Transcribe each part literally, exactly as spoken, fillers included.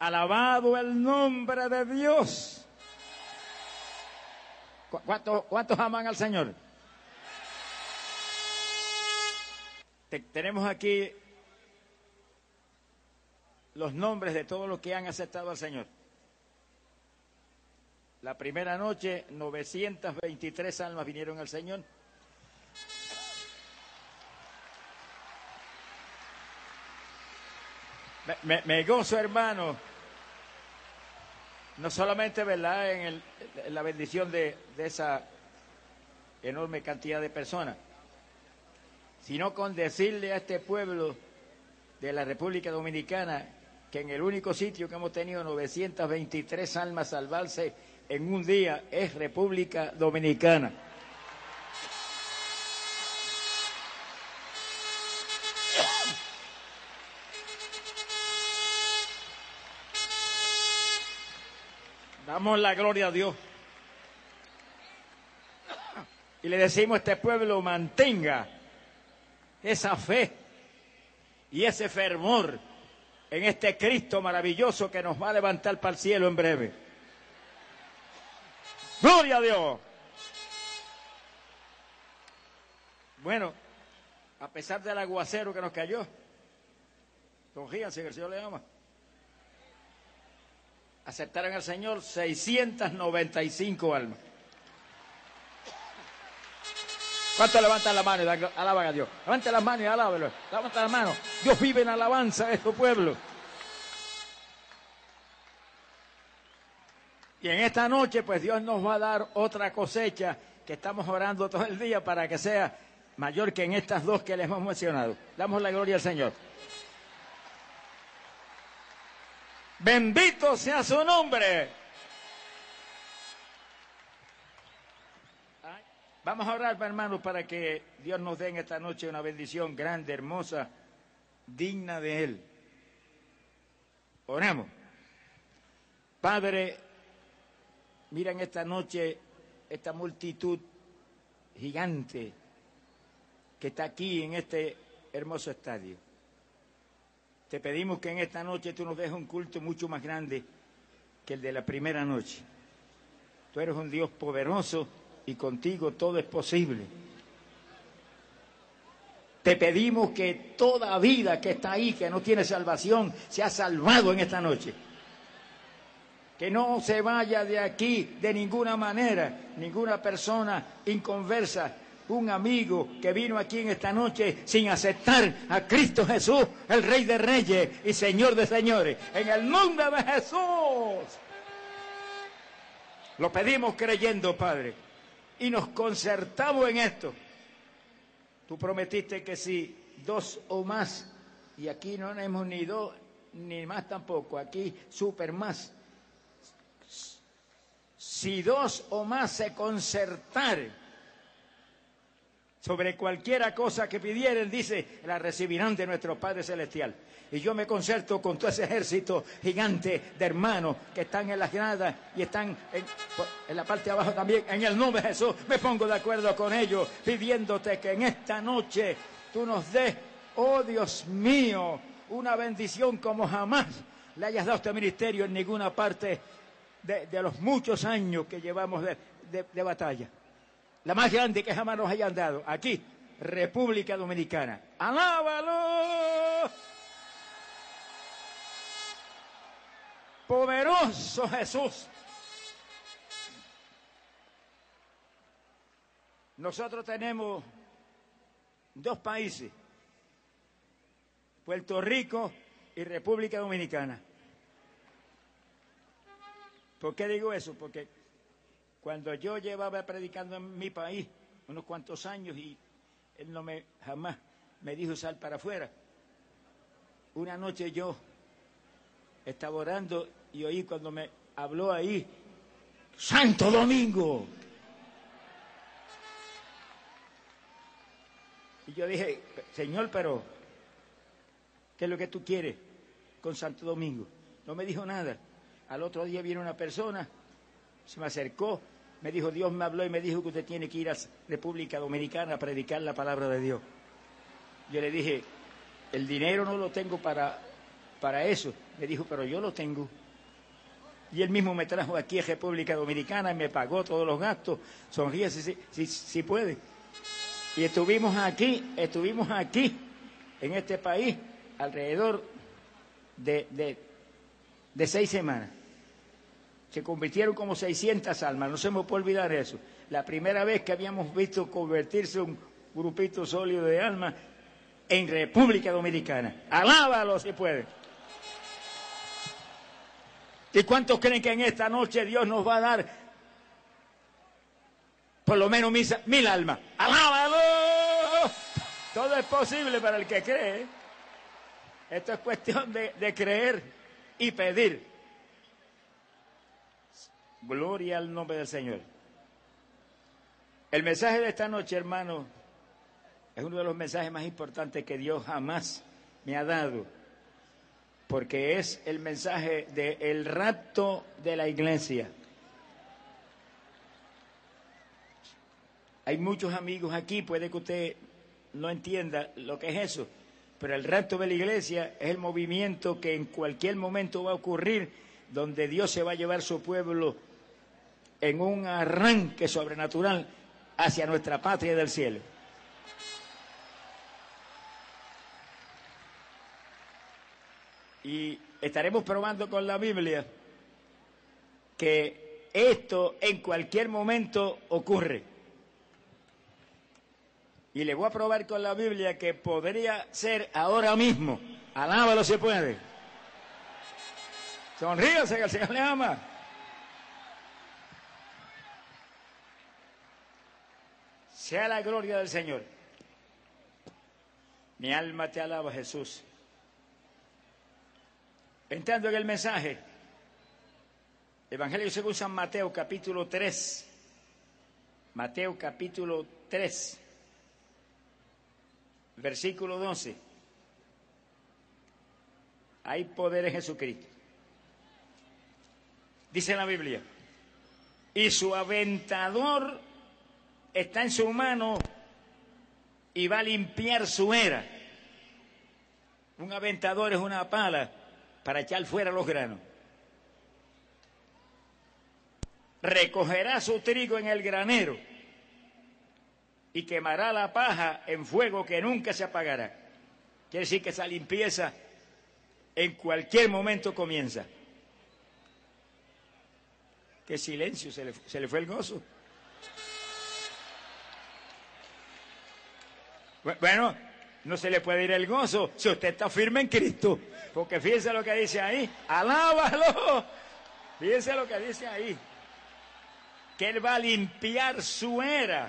Alabado el nombre de Dios. ¿Cuántos, cuántos aman al Señor? Te, tenemos aquí los nombres de todos los que han aceptado al Señor. La primera noche, novecientas veintitrés almas vinieron al Señor. Me, me, me gozo, hermano, no solamente, ¿verdad?, en, el, en la bendición de, de esa enorme cantidad de personas, sino con decirle a este pueblo de la República Dominicana que en el único sitio que hemos tenido novecientas veintitrés almas salvarse en un día es República Dominicana. Damos la gloria a Dios. Y le decimos a este pueblo, mantenga esa fe y ese fervor en este Cristo maravilloso que nos va a levantar para el cielo en breve. ¡Gloria a Dios! Bueno, a pesar del aguacero que nos cayó, confíense que el Señor le ama. Aceptaron al Señor seiscientas noventa y cinco almas. ¿Cuántos levantan la mano y alaban a Dios? Levanten las manos y alábenlo. Levanten las manos. Dios vive en alabanza de su pueblo. Y en esta noche, pues Dios nos va a dar otra cosecha que estamos orando todo el día para que sea mayor que en estas dos que les hemos mencionado. Damos la gloria al Señor. Bendito sea su nombre. Vamos a orar, hermanos, para que Dios nos dé en esta noche una bendición grande, hermosa, digna de Él. Oramos. Padre, mira en esta noche esta multitud gigante que está aquí en este hermoso estadio. Te pedimos que en esta noche tú nos dejes un culto mucho más grande que el de la primera noche. Tú eres un Dios poderoso y contigo todo es posible. Te pedimos que toda vida que está ahí, que no tiene salvación, sea salvado en esta noche. Que no se vaya de aquí de ninguna manera, ninguna persona inconversa, un amigo que vino aquí en esta noche sin aceptar a Cristo Jesús, el Rey de Reyes y Señor de Señores. En el nombre de Jesús. Lo pedimos creyendo, Padre, y nos concertamos en esto. Tú prometiste que si dos o más, y aquí no tenemos ni dos ni más tampoco, aquí super más. Si dos o más se concertaren sobre cualquiera cosa que pidieren, dice, la recibirán de nuestro Padre Celestial. Y yo me concerto con todo ese ejército gigante de hermanos que están en las gradas y están en, en la parte de abajo también. En el nombre de Jesús me pongo de acuerdo con ellos, pidiéndote que en esta noche tú nos des, oh Dios mío, una bendición como jamás le hayas dado a este ministerio en ninguna parte de, de los muchos años que llevamos de, de, de batalla. La más grande que jamás nos hayan dado. Aquí, República Dominicana. ¡Alábalo! Poderoso Jesús. Nosotros tenemos dos países. Puerto Rico y República Dominicana. ¿Por qué digo eso? Porque cuando yo llevaba predicando en mi país unos cuantos años y él no me jamás me dijo sal para afuera. Una noche yo estaba orando y oí cuando me habló ahí, Santo Domingo. Y yo dije, Señor, pero ¿qué es lo que tú quieres con Santo Domingo? No me dijo nada. Al otro día viene una persona, se me acercó, me dijo, Dios me habló y me dijo que usted tiene que ir a República Dominicana a predicar la palabra de Dios. Yo le dije, el dinero no lo tengo para para eso. Me dijo, pero yo lo tengo. Y él mismo me trajo aquí a República Dominicana y me pagó todos los gastos. Sonríe si, si, si, si puede. Y estuvimos aquí, estuvimos aquí, en este país, alrededor de, de, de seis semanas. Se convirtieron como seiscientas almas, no se me puede olvidar eso. La primera vez que habíamos visto convertirse un grupito sólido de almas en República Dominicana. Alábalo si puede. ¿Y cuántos creen que en esta noche Dios nos va a dar por lo menos mil, mil almas? ¡Alábalo! Todo es posible para el que cree. Esto es cuestión de, de creer y pedir. Gloria al nombre del Señor. El mensaje de esta noche, hermano, es uno de los mensajes más importantes que Dios jamás me ha dado, porque es el mensaje del rapto de la iglesia. Hay muchos amigos aquí, puede que usted no entienda lo que es eso, pero el rapto de la iglesia es el movimiento que en cualquier momento va a ocurrir, donde Dios se va a llevar su pueblo en un arranque sobrenatural hacia nuestra patria del cielo. Y estaremos probando con la Biblia que esto en cualquier momento ocurre. Y le voy a probar con la Biblia que podría ser ahora mismo. Alábalo si puede. Sonríase que el Señor le ama. Sea la gloria del Señor. Mi alma te alaba, Jesús. Entrando en el mensaje, Evangelio según San Mateo, capítulo tres. Mateo, capítulo tres, versículo doce. Hay poder en Jesucristo. Dice la Biblia, y su aventador está en su mano y va a limpiar su era. Un aventador es una pala para echar fuera los granos. Recogerá su trigo en el granero y quemará la paja en fuego que nunca se apagará. Quiere decir que esa limpieza en cualquier momento comienza. Qué silencio, se le, se le fue el gozo. Bueno, no se le puede ir el gozo si usted está firme en Cristo. Porque fíjense lo que dice ahí. ¡Alábalo! Fíjense lo que dice ahí. Que Él va a limpiar su era.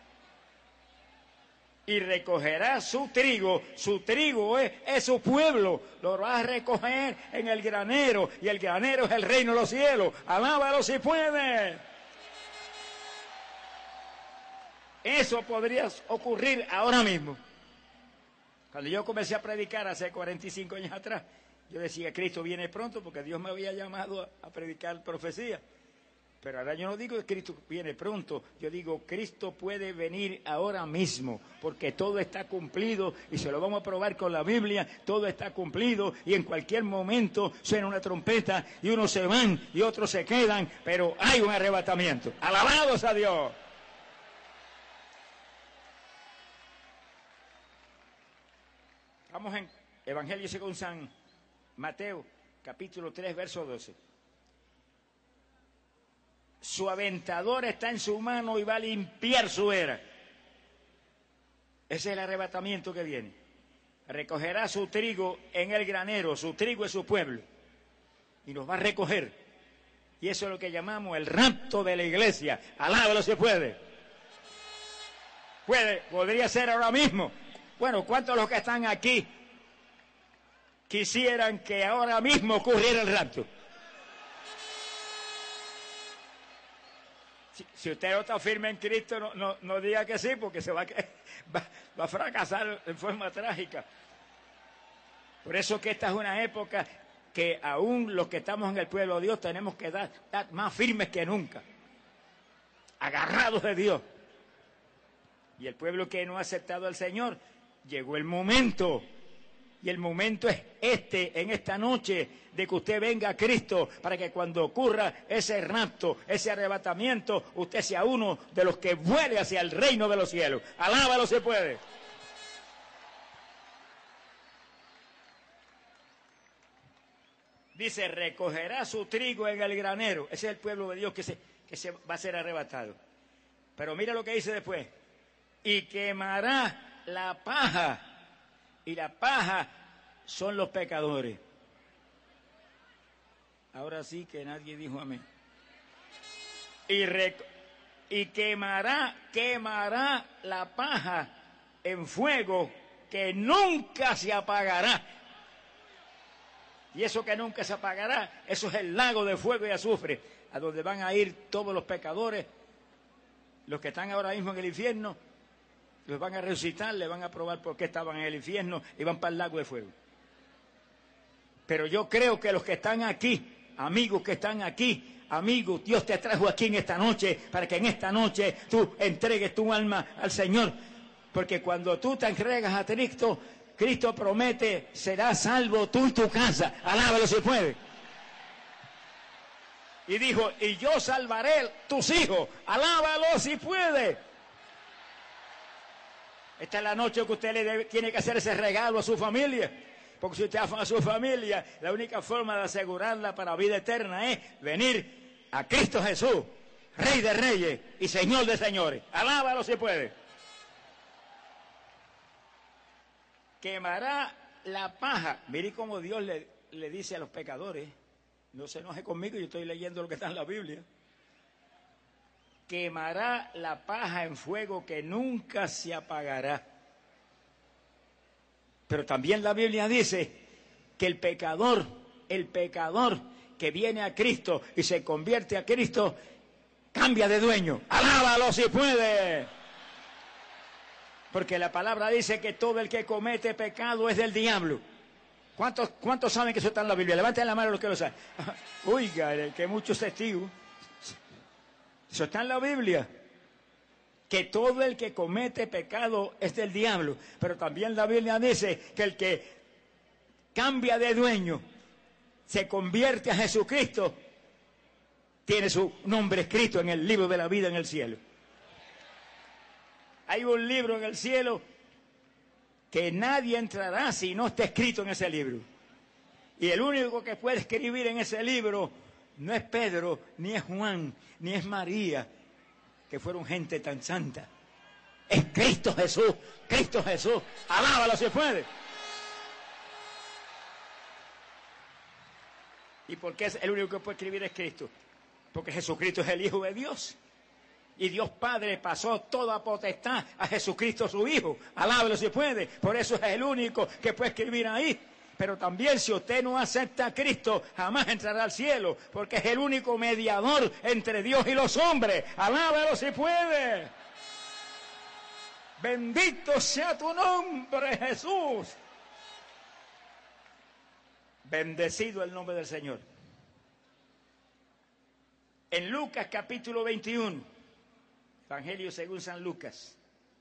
Y recogerá su trigo. Su trigo es, es su pueblo. Lo va a recoger en el granero. Y el granero es el reino de los cielos. ¡Alábalo si puede! Eso podría ocurrir ahora mismo. Cuando yo comencé a predicar hace cuarenta y cinco años atrás, yo decía, Cristo viene pronto, porque Dios me había llamado a, a predicar profecía. Pero ahora yo no digo que Cristo viene pronto, yo digo, Cristo puede venir ahora mismo, porque todo está cumplido, y se lo vamos a probar con la Biblia, todo está cumplido, y en cualquier momento suena una trompeta, y unos se van, y otros se quedan, pero hay un arrebatamiento. ¡Alabados a Dios! Vamos en Evangelio según San Mateo, capítulo tres, verso doce. Su aventador está en su mano y va a limpiar su era. Ese es el arrebatamiento que viene. Recogerá su trigo en el granero, su trigo es su pueblo, y nos va a recoger. Y eso es lo que llamamos el rapto de la iglesia. Alábalo si puede. Puede, podría ser ahora mismo. Bueno, ¿cuántos de los que están aquí quisieran que ahora mismo ocurriera el rapto? Si, si usted no está firme en Cristo, no, no, no diga que sí, porque se va a, va, va a fracasar en forma trágica. Por eso que esta es una época que aún los que estamos en el pueblo de Dios tenemos que dar, dar más firmes que nunca, agarrados de Dios. Y el pueblo que no ha aceptado al Señor, llegó el momento Y el momento es este, en esta noche, de que usted venga a Cristo, para que cuando ocurra ese rapto, ese arrebatamiento, usted sea uno de los que vuele hacia el reino de los cielos. Alábalo si puede. Dice, recogerá su trigo en el granero. Ese es el pueblo de Dios que se, que se va a ser arrebatado. Pero mira lo que dice después. Y quemará la paja. Y la paja son los pecadores. Ahora sí que nadie dijo amén. Y, rec- y quemará, quemará la paja en fuego que nunca se apagará. Y eso que nunca se apagará, eso es el lago de fuego y azufre, a donde van a ir todos los pecadores, los que están ahora mismo en el infierno, los van a resucitar, le van a probar por qué estaban en el infierno y van para el lago de fuego. Pero yo creo que los que están aquí, amigos que están aquí, amigos, Dios te trajo aquí en esta noche para que en esta noche tú entregues tu alma al Señor. Porque cuando tú te entregas a Cristo, Cristo promete, serás salvo tú y tu casa. Alábalo si puede. Y dijo, y yo salvaré tus hijos. Alábalo si puede. Esta es la noche que usted le debe, tiene que hacer ese regalo a su familia. Porque si usted ama a su familia, la única forma de asegurarla para vida eterna es venir a Cristo Jesús, Rey de Reyes y Señor de Señores. Alábalo si puede. Quemará la paja. Mire cómo Dios le, le dice a los pecadores, no se enoje conmigo, yo estoy leyendo lo que está en la Biblia. Quemará la paja en fuego que nunca se apagará. Pero también la Biblia dice que el pecador, el pecador que viene a Cristo y se convierte a Cristo, cambia de dueño. Alábalo si puede. Porque la palabra dice que todo el que comete pecado es del diablo. ¿Cuántos, cuántos saben que eso está en la Biblia? Levanten la mano los que lo saben. Oiga, que muchos testigos. Eso está en la Biblia. Que todo el que comete pecado es del diablo. Pero también la Biblia dice que el que cambia de dueño, se convierte a Jesucristo, tiene su nombre escrito en el libro de la vida en el cielo. Hay un libro en el cielo que nadie entrará si no está escrito en ese libro. Y el único que puede escribir en ese libro no es Pedro, ni es Juan, ni es María, que fueron gente tan santa. Es Cristo Jesús, Cristo Jesús. Alábalo si puede. ¿Y por qué es el único que puede escribir es Cristo? Porque Jesucristo es el Hijo de Dios. Y Dios Padre pasó toda potestad a Jesucristo su Hijo. Alábalo si puede. Por eso es el único que puede escribir ahí. Pero también si usted no acepta a Cristo, jamás entrará al cielo. Porque es el único mediador entre Dios y los hombres. Alábalo si puede. Bendito sea tu nombre, Jesús. Bendecido el nombre del Señor. En Lucas capítulo veintiuno, Evangelio según San Lucas.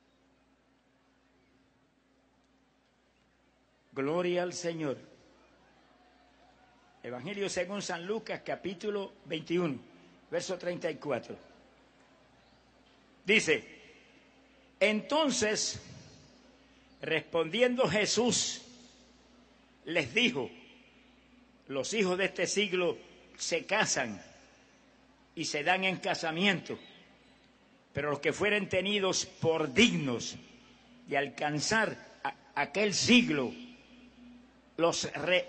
Gloria al Señor. Evangelio según San Lucas capítulo veintiuno, verso treinta y cuatro. Dice, entonces, respondiendo Jesús, les dijo, los hijos de este siglo se casan y se dan en casamiento, pero los que fueren tenidos por dignos de alcanzar a aquel siglo los re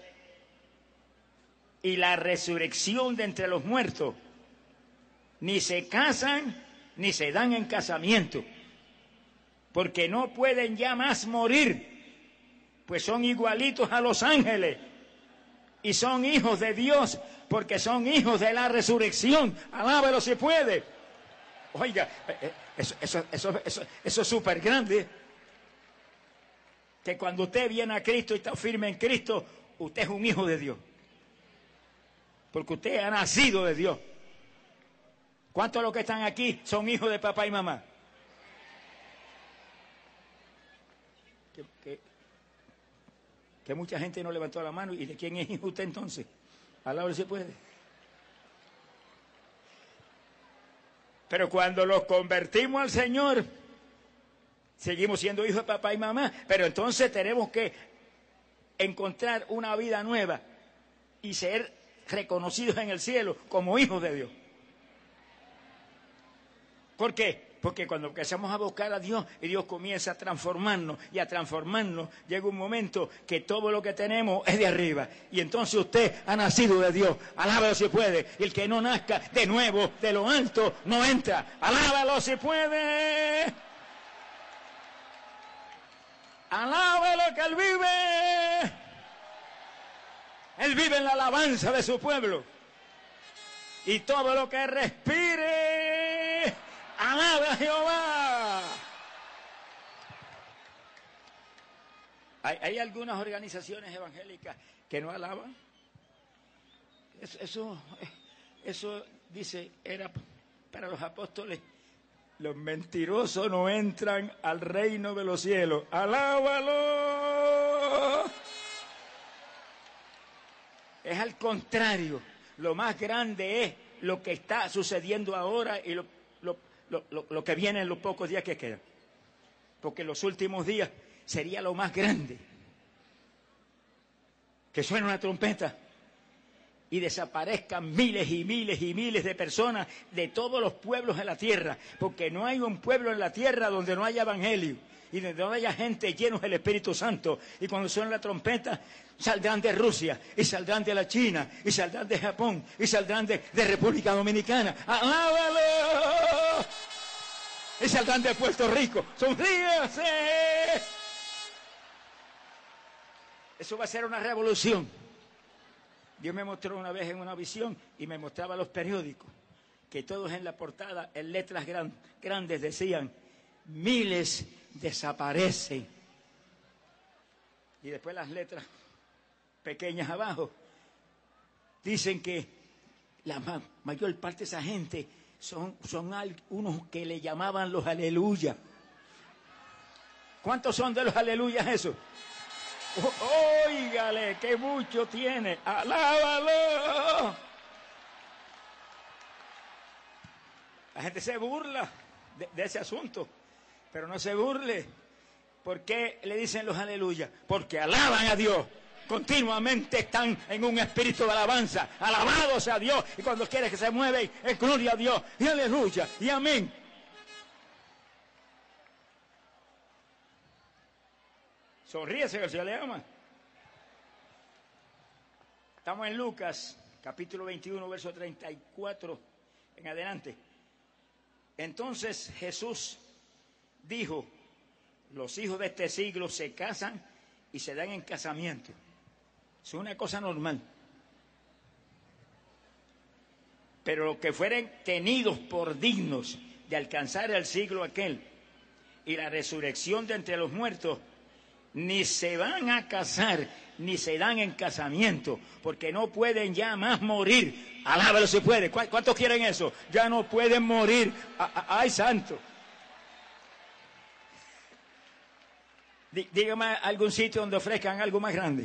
y la resurrección de entre los muertos, ni se casan ni se dan en casamiento, porque no pueden ya más morir, pues son igualitos a los ángeles y son hijos de Dios, porque son hijos de la resurrección. Alábalo si puede. Oiga, eso, eso, eso, eso, eso es súper grande. Que cuando usted viene a Cristo y está firme en Cristo, usted es un hijo de Dios. Porque usted ha nacido de Dios. ¿Cuántos de los que están aquí son hijos de papá y mamá? ¿Qué, qué? Que mucha gente no levantó la mano. ¿Y de quién es hijo usted entonces? Alábalo si puede. Pero cuando los convertimos al Señor, seguimos siendo hijos de papá y mamá. Pero entonces tenemos que encontrar una vida nueva y ser reconocidos en el cielo como hijos de Dios. ¿Por qué? Porque cuando empezamos a buscar a Dios y Dios comienza a transformarnos y a transformarnos, llega un momento que todo lo que tenemos es de arriba. Y entonces usted ha nacido de Dios. Alábalo si puede. Y el que no nazca de nuevo de lo alto no entra. Alábalo si puede. Alábalo que Él vive. Él vive en la alabanza de su pueblo. Y todo lo que respire, alabe a Jehová. ¿Hay, hay algunas organizaciones evangélicas que no alaban? Eso, eso, eso dice, era para los apóstoles. Los mentirosos no entran al reino de los cielos. ¡Alábalo! Es al contrario. Lo más grande es lo que está sucediendo ahora y lo, lo, lo, lo, lo que viene en los pocos días que quedan. Porque en los últimos días sería lo más grande. Que suene una trompeta y desaparezcan miles y miles y miles de personas de todos los pueblos de la tierra. Porque no hay un pueblo en la tierra donde no haya evangelio. Y donde no haya gente llenos del Espíritu Santo. Y cuando suene la trompeta, saldrán de Rusia, y saldrán de la China, y saldrán de Japón, y saldrán de, de República Dominicana. ¡Alábalo! Y saldrán de Puerto Rico. ¡Sonríase! Eso va a ser una revolución. Dios me mostró una vez en una visión y me mostraba los periódicos, que todos en la portada, en letras gran, grandes, decían, miles desaparecen. Y después las letras pequeñas abajo dicen que la ma mayor parte de esa gente son, son unos que le llamaban los aleluya. ¿Cuántos son de los aleluyas eso? Oh, óigale, que mucho tiene. ¡Alábalo! La gente se burla de, de ese asunto, pero no se burle. ¿Por qué le dicen los aleluya? Porque alaban a Dios. Continuamente están en un espíritu de alabanza. Alabados a Dios. Y cuando quiere que se mueven, es gloria a Dios. Y aleluya. Y amén. Sonríese que el Señor le ama. Estamos en Lucas, capítulo veintiuno, verso treinta y cuatro en adelante. Entonces Jesús dijo, los hijos de este siglo se casan y se dan en casamiento. Es una cosa normal. Pero los que fueren tenidos por dignos de alcanzar el siglo aquel y la resurrección de entre los muertos, ni se van a casar, ni se dan en casamiento, porque no pueden ya más morir. Alábalo si puede. ¿Cuántos quieren eso? Ya no pueden morir. ¡Ay, santo! Dígame algún sitio donde ofrezcan algo más grande.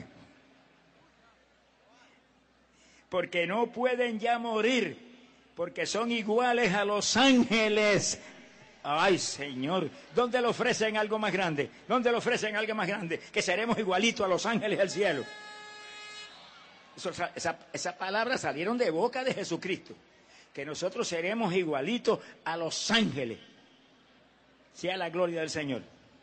Porque no pueden ya morir, porque son iguales a los ángeles. Ay, Señor, ¿dónde le ofrecen algo más grande? ¿Dónde le ofrecen algo más grande? Que seremos igualitos a los ángeles del cielo. Eso, esa, esa palabra salieron de boca de Jesucristo. Que nosotros seremos igualitos a los ángeles. Sea la gloria del Señor.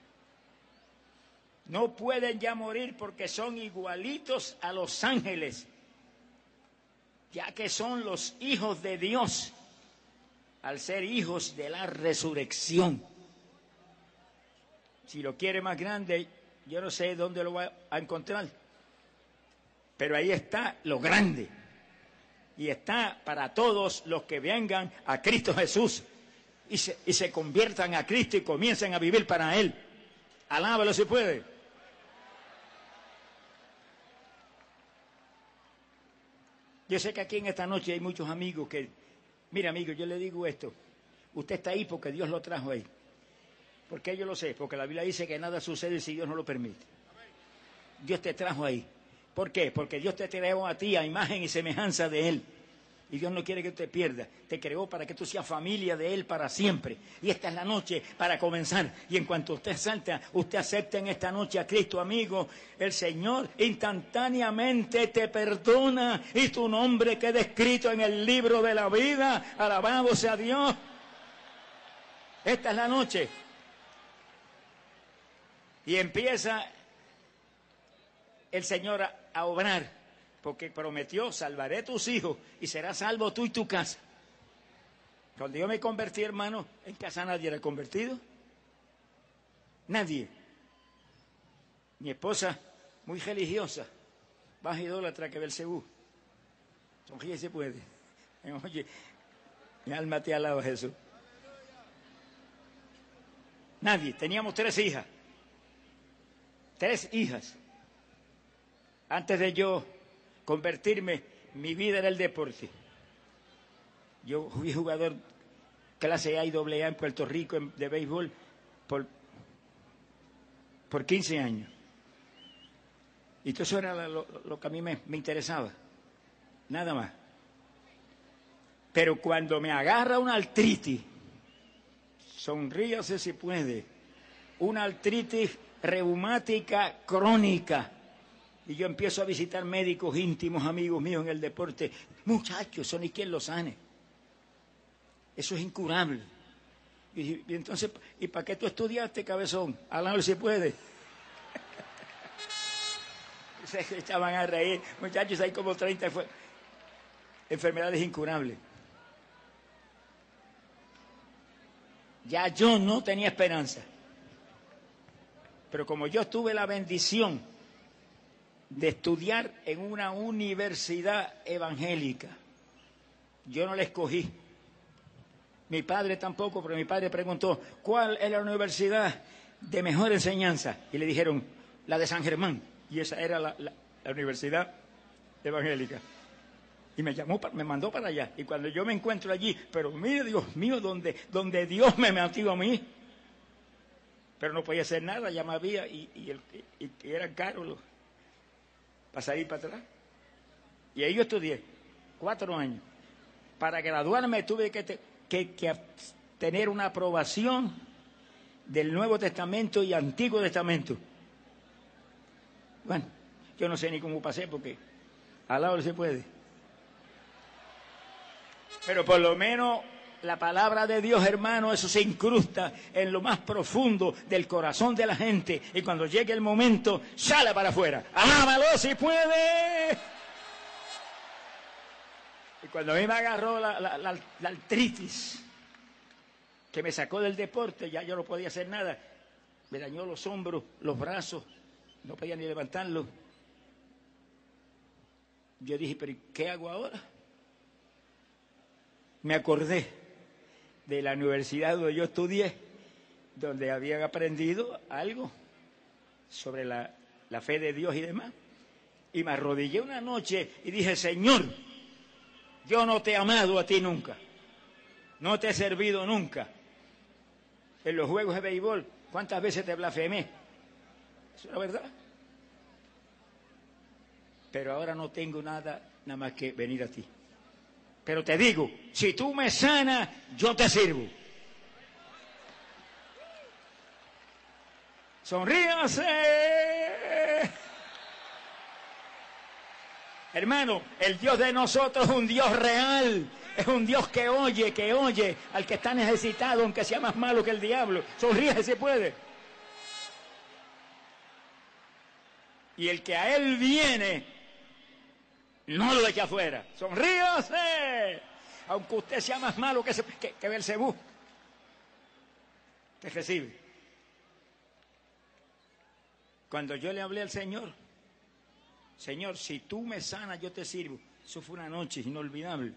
No pueden ya morir porque son igualitos a los ángeles, ya que son los hijos de Dios, al ser hijos de la resurrección. Si lo quiere más grande, yo no sé dónde lo va a encontrar, pero ahí está lo grande, y está para todos los que vengan a Cristo Jesús y se, y se conviertan a Cristo y comiencen a vivir para Él. Alábalo si puede. Yo sé que aquí en esta noche hay muchos amigos que, mira amigo, yo le digo esto, usted está ahí porque Dios lo trajo ahí. ¿Por qué yo lo sé? Porque la Biblia dice que nada sucede si Dios no lo permite. Dios te trajo ahí. ¿Por qué? Porque Dios te creó a ti a imagen y semejanza de Él. Y Dios no quiere que te pierdas. Te creó para que tú seas familia de Él para siempre. Y esta es la noche para comenzar. Y en cuanto usted salta, usted acepta en esta noche a Cristo, amigo. El Señor instantáneamente te perdona y tu nombre queda escrito en el libro de la vida. Alabado sea Dios. Esta es la noche. Y empieza el Señor a, a obrar. Porque prometió, salvaré tus hijos y serás salvo tú y tu casa. Cuando yo me convertí, hermano, en casa nadie era convertido. Nadie. Mi esposa, muy religiosa, más idólatra que Belcebú. Sonríe se puede. Oye, mi alma te alaba, Jesús. Nadie. Teníamos tres hijas. Tres hijas. Antes de yo convertirme, mi vida era el deporte. Yo fui jugador clase A y doble A en Puerto Rico de béisbol por, por quince años. Y todo eso era lo, lo que a mí me, me interesaba. Nada más. Pero cuando me agarra una artritis, sonríase si puede, una artritis reumática crónica, y yo empiezo a visitar médicos íntimos, amigos míos en el deporte. Muchachos, eso ni quien lo sane. Eso es incurable. Y, y entonces, ¿y para qué tú estudiaste, cabezón? Háblalo si puede. Se echaban a reír. Muchachos, hay como treinta enfermedades incurables. Ya yo no tenía esperanza. Pero como yo tuve la bendición de estudiar en una universidad evangélica, yo no la escogí. Mi padre tampoco, pero mi padre preguntó, ¿cuál es la universidad de mejor enseñanza? Y le dijeron, la de San Germán. Y esa era la, la, la universidad evangélica. Y me llamó, me mandó para allá. Y cuando yo me encuentro allí, pero mire, Dios mío, donde, donde Dios me metió a mí. Pero no podía hacer nada, ya me había, y, y, el, y, y eran caros los, para salir para atrás. Y ahí yo estudié cuatro años. Para graduarme tuve que, te, que, que tener una aprobación del Nuevo Testamento y Antiguo Testamento. Bueno, yo no sé ni cómo pasé porque al lado se puede. Pero por lo menos la palabra de Dios, hermano, eso se incrusta en lo más profundo del corazón de la gente. Y cuando llegue el momento, sale para afuera. ¡Alábalo si puede! Y cuando a mí me agarró la, la, la, la artritis, que me sacó del deporte, ya yo no podía hacer nada. Me dañó los hombros, los brazos, no podía ni levantarlos. Yo dije, ¿pero qué hago ahora? Me acordé de la universidad donde yo estudié, donde habían aprendido algo sobre la, la fe de Dios y demás. Y me arrodillé una noche y dije, Señor, yo no te he amado a ti nunca, no te he servido nunca. En los juegos de béisbol, ¿cuántas veces te blasfemé? Eso es la verdad. Pero ahora no tengo nada, nada más que venir a ti. Pero te digo, si tú me sanas, yo te sirvo. Sonríase. Hermano, el Dios de nosotros es un Dios real. Es un Dios que oye, que oye al que está necesitado, aunque sea más malo que el diablo. Sonríe si puede. Y el que a él viene, no lo eche afuera. Sonríase. Aunque usted sea más malo que, que, que Belcebú, te recibe. Cuando yo le hablé al Señor, Señor, si tú me sanas, yo te sirvo. Eso fue una noche inolvidable.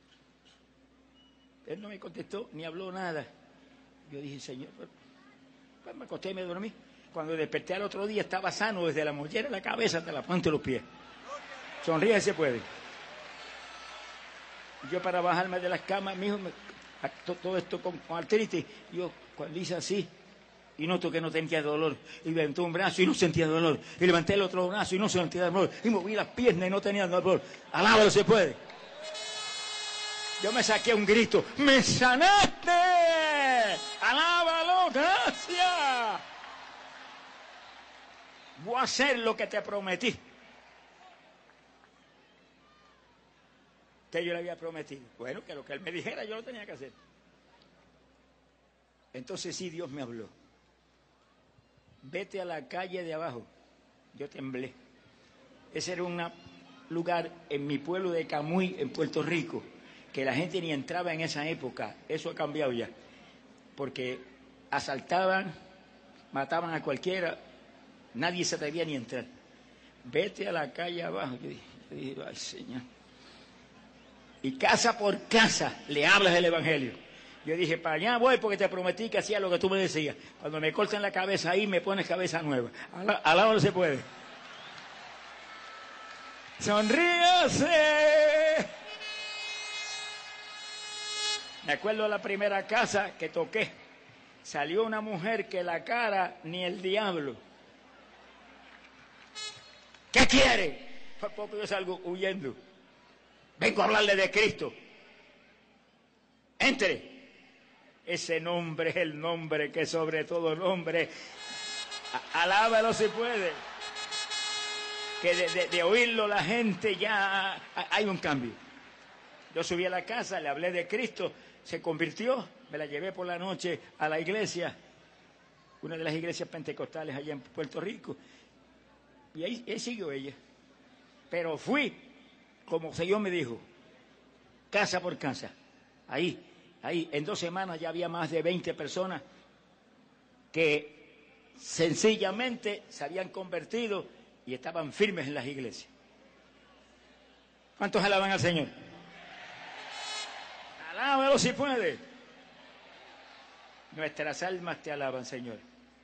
Él no me contestó ni habló nada. Yo dije, Señor, pues me acosté y me dormí. Cuando desperté al otro día estaba sano desde la mollera de la cabeza hasta la punta de los pies. Sonríe si puede. Yo para bajarme de las camas, mi hijo, me, todo esto con, con artritis, yo cuando hice así, y noto que no sentía dolor. Y levanté un brazo y no sentía dolor. Y levanté el otro brazo y no sentía dolor. Y moví las piernas y no tenía dolor. Alábalo se puede. Yo me saqué un grito. ¡Me sanaste! ¡Alábalo! ¡Gracias! Voy a hacer lo que te prometí. Que yo le había prometido. Bueno, que lo que él me dijera yo lo tenía que hacer. Entonces sí, Dios me habló. Vete a la calle de abajo. Yo temblé. Ese era un lugar en mi pueblo de Camuy, en Puerto Rico, que la gente ni entraba en esa época. Eso ha cambiado ya. Porque asaltaban, mataban a cualquiera, nadie se atrevía ni a entrar. Vete a la calle abajo. Yo dije, yo dije, ay, Señor. Y casa por casa le hablas del Evangelio. Yo dije, para allá voy porque te prometí que hacía lo que tú me decías. Cuando me corten la cabeza ahí, me pones cabeza nueva. Al lado no se puede. ¡Sonríase! Me acuerdo de la primera casa que toqué. Salió una mujer que la cara ni el diablo. ¿Qué quiere? Por poco yo salgo huyendo. Vengo a hablarle de Cristo. Entre. Ese nombre es el nombre que sobre todo nombre. Alábalo si puede. Que de, de, de oírlo la gente ya hay un cambio. Yo subí a la casa, le hablé de Cristo, se convirtió, me la llevé por la noche a la iglesia, una de las iglesias pentecostales allá en Puerto Rico, y ahí, ahí siguió ella. Pero fui, como el Señor me dijo, casa por casa, ahí, ahí, en dos semanas ya había más de veinte personas que sencillamente se habían convertido y estaban firmes en las iglesias. ¿Cuántos alaban al Señor? Alábalo si puede. Nuestras almas te alaban, Señor.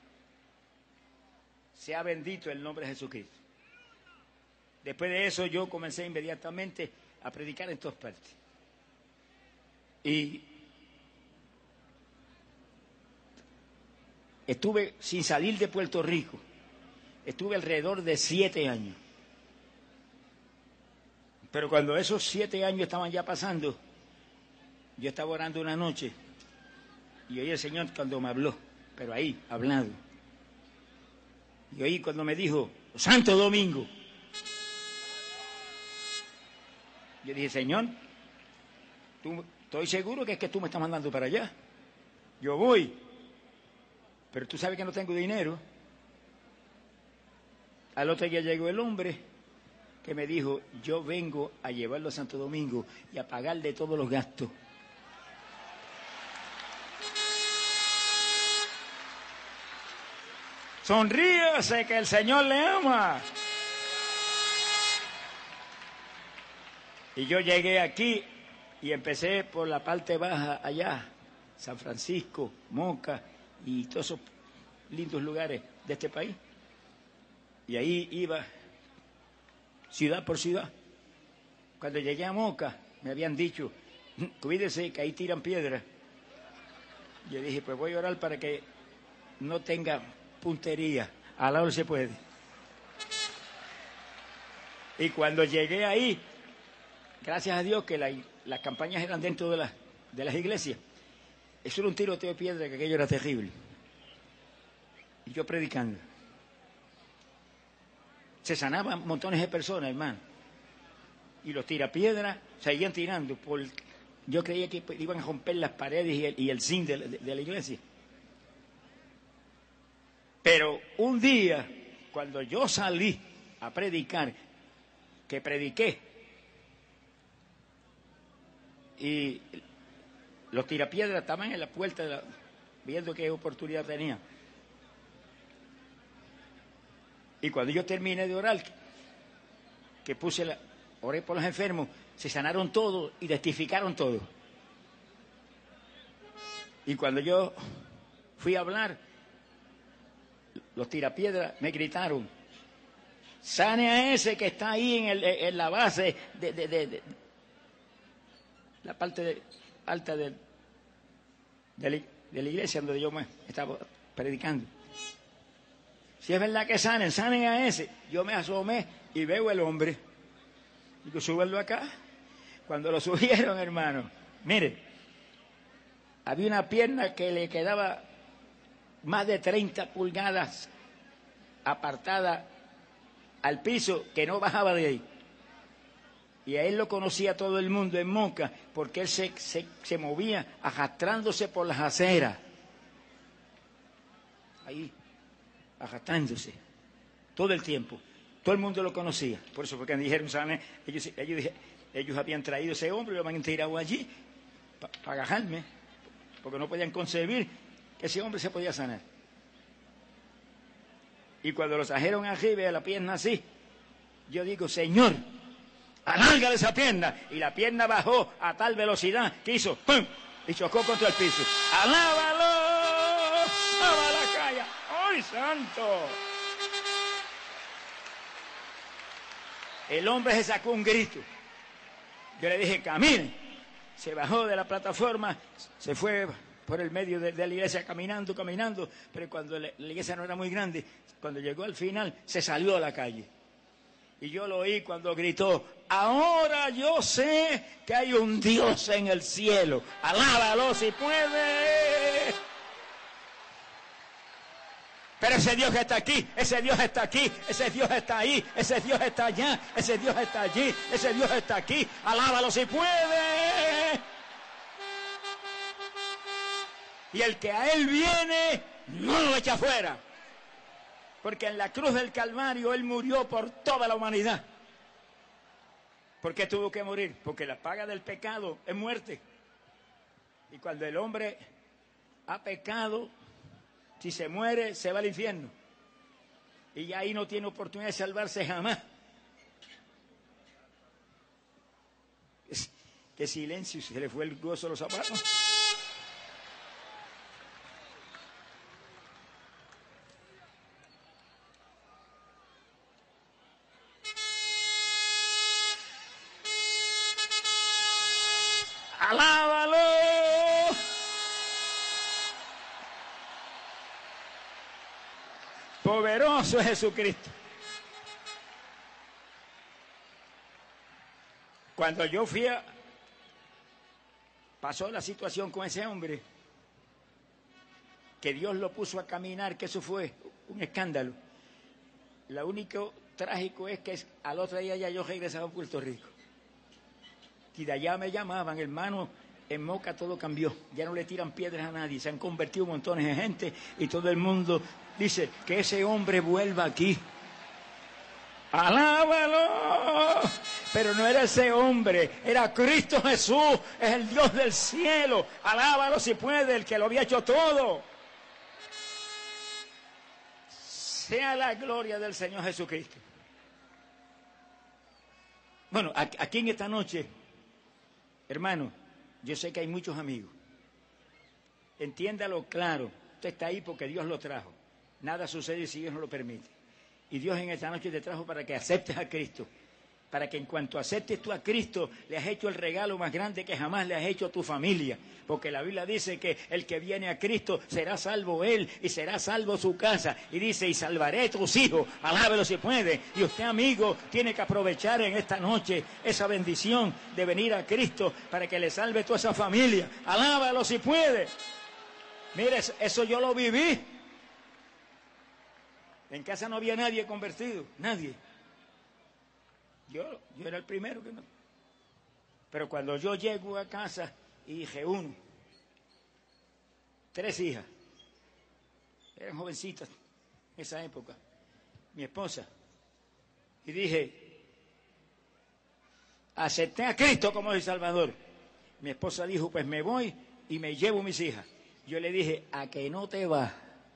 Sea bendito el nombre de Jesucristo. Después de eso yo comencé inmediatamente a predicar en todas partes. Y estuve sin salir de Puerto Rico. Estuve alrededor de siete años. Pero cuando esos siete años estaban ya pasando, yo estaba orando una noche y oí el Señor cuando me habló, pero ahí, hablando. Y oí cuando me dijo, Santo Domingo. Yo dije, Señor, tú, estoy seguro que es que tú me estás mandando para allá. Yo voy, pero tú sabes que no tengo dinero. Al otro día llegó el hombre que me dijo, yo vengo a llevarlo a Santo Domingo y a pagarle todos los gastos. Sonríase que el Señor le ama. Y yo llegué aquí y empecé por la parte baja allá, San Francisco, Moca y todos esos lindos lugares de este país. Y ahí iba ciudad por ciudad. Cuando llegué a Moca, me habían dicho, cuídese que ahí tiran piedras. Yo dije, pues voy a orar para que no tenga puntería. Al lado se puede. Y cuando llegué ahí, gracias a Dios que la, las campañas eran dentro de, la, de las iglesias. Eso era un tiroteo de piedra, que aquello era terrible. Y yo predicando. Se sanaban montones de personas, hermano. Y los tirapiedras seguían tirando. Por, yo creía que iban a romper las paredes y el, y el zinc de, de, de la iglesia. Pero un día, cuando yo salí a predicar, que prediqué, y los tirapiedras estaban en la puerta, de la, viendo qué oportunidad tenía. Y cuando yo terminé de orar, que puse la, oré por los enfermos, se sanaron todos y testificaron todos. Y cuando yo fui a hablar, los tirapiedras me gritaron, sane a ese que está ahí en, el, en la base de, de, de, de la parte de, alta de, de, la, de la iglesia donde yo me estaba predicando. Si es verdad que sanen, sanen a ese. Yo me asomé y veo el hombre. Digo, súbanlo acá. Cuando lo subieron, hermano, mire, había una pierna que le quedaba más de treinta pulgadas apartada al piso, que no bajaba de ahí. Y a él lo conocía todo el mundo en Moca, porque él se, se, se movía arrastrándose por las aceras. Ahí, arrastrándose, todo el tiempo. Todo el mundo lo conocía. Por eso, porque dijeron, ¿saben? Ellos, ellos, ellos habían traído ese hombre y lo habían tirado allí para pa agajarme, porque no podían concebir que ese hombre se podía sanar. Y cuando lo trajeron arriba a la pierna así, yo digo, Señor, alárgale esa pierna. Y la pierna bajó a tal velocidad que hizo ¡pum! Y chocó contra el piso. ¡Alábalo! ¡Alaba la calle! ¡Ay, santo! El hombre se sacó un grito. Yo le dije, camine. Se bajó de la plataforma, se fue por el medio de, de la iglesia caminando, caminando, pero cuando la, la iglesia no era muy grande, cuando llegó al final, se salió a la calle. Y yo lo oí cuando gritó, ahora yo sé que hay un Dios en el cielo, alábalo si puede. Pero ese Dios que está aquí, ese Dios está aquí, ese Dios está ahí, ese Dios está allá, ese Dios está allí, ese Dios está aquí, alábalo si puede. Y el que a él viene, no lo echa fuera. Porque en la cruz del Calvario él murió por toda la humanidad. ¿Por qué tuvo que morir? Porque la paga del pecado es muerte. Y cuando el hombre ha pecado, si se muere, se va al infierno. Y ahí no tiene oportunidad de salvarse jamás. Qué silencio, se le fue el gozo a los zapatos. ¡Alábalo! Poderoso es Jesucristo. Cuando yo fui a... pasó la situación con ese hombre, que Dios lo puso a caminar, que eso fue un escándalo. Lo único trágico es que al otro día ya yo regresaba a Puerto Rico. Y de allá me llamaban, hermano, en Moca todo cambió. Ya no le tiran piedras a nadie, se han convertido montones de gente y todo el mundo dice que ese hombre vuelva aquí. ¡Alábalo! Pero no era ese hombre, era Cristo Jesús, es el Dios del cielo. Alábalo si puede, el que lo había hecho todo. Sea la gloria del Señor Jesucristo. Bueno, aquí en esta noche, hermano, yo sé que hay muchos amigos. Entiéndalo claro, usted está ahí porque Dios lo trajo. Nada sucede si Dios no lo permite. Y Dios en esta noche te trajo para que aceptes a Cristo. Para que en cuanto aceptes tú a Cristo, le has hecho el regalo más grande que jamás le has hecho a tu familia. Porque la Biblia dice que el que viene a Cristo será salvo él y será salvo su casa. Y dice, y salvaré a tus hijos, alábelo si puede. Y usted, amigo, tiene que aprovechar en esta noche esa bendición de venir a Cristo para que le salve toda esa familia. Alábalo si puede. Mire, eso yo lo viví. En casa no había nadie convertido, nadie. Yo, yo era el primero que no. Pero cuando yo llego a casa y reúno tres hijas, eran jovencitas en esa época, mi esposa, y dije, acepté a Cristo como el Salvador. Mi esposa dijo, pues me voy y me llevo mis hijas. Yo le dije, a que no te vas.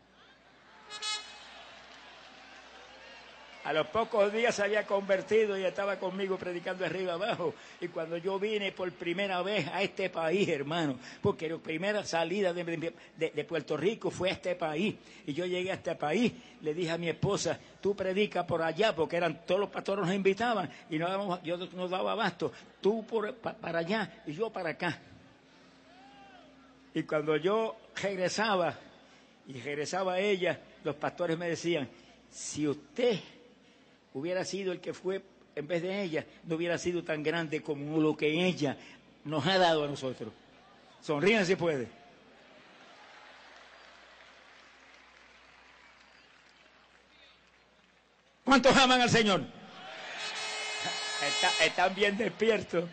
A los pocos días se había convertido y estaba conmigo predicando arriba abajo. Y cuando yo vine por primera vez a este país, hermano, porque la primera salida de, de, de Puerto Rico fue a este país. Y yo llegué a este país, le dije a mi esposa, tú predicas por allá, porque eran todos los pastores nos invitaban y no dábamos, yo no daba abasto. Tú por, pa, para allá y yo para acá. Y cuando yo regresaba, Y regresaba ella, los pastores me decían, si usted hubiera sido el que fue en vez de ella, no hubiera sido tan grande como lo que ella nos ha dado a nosotros. Sonrían si puede. ¿Cuántos aman al Señor? Está, están bien despiertos.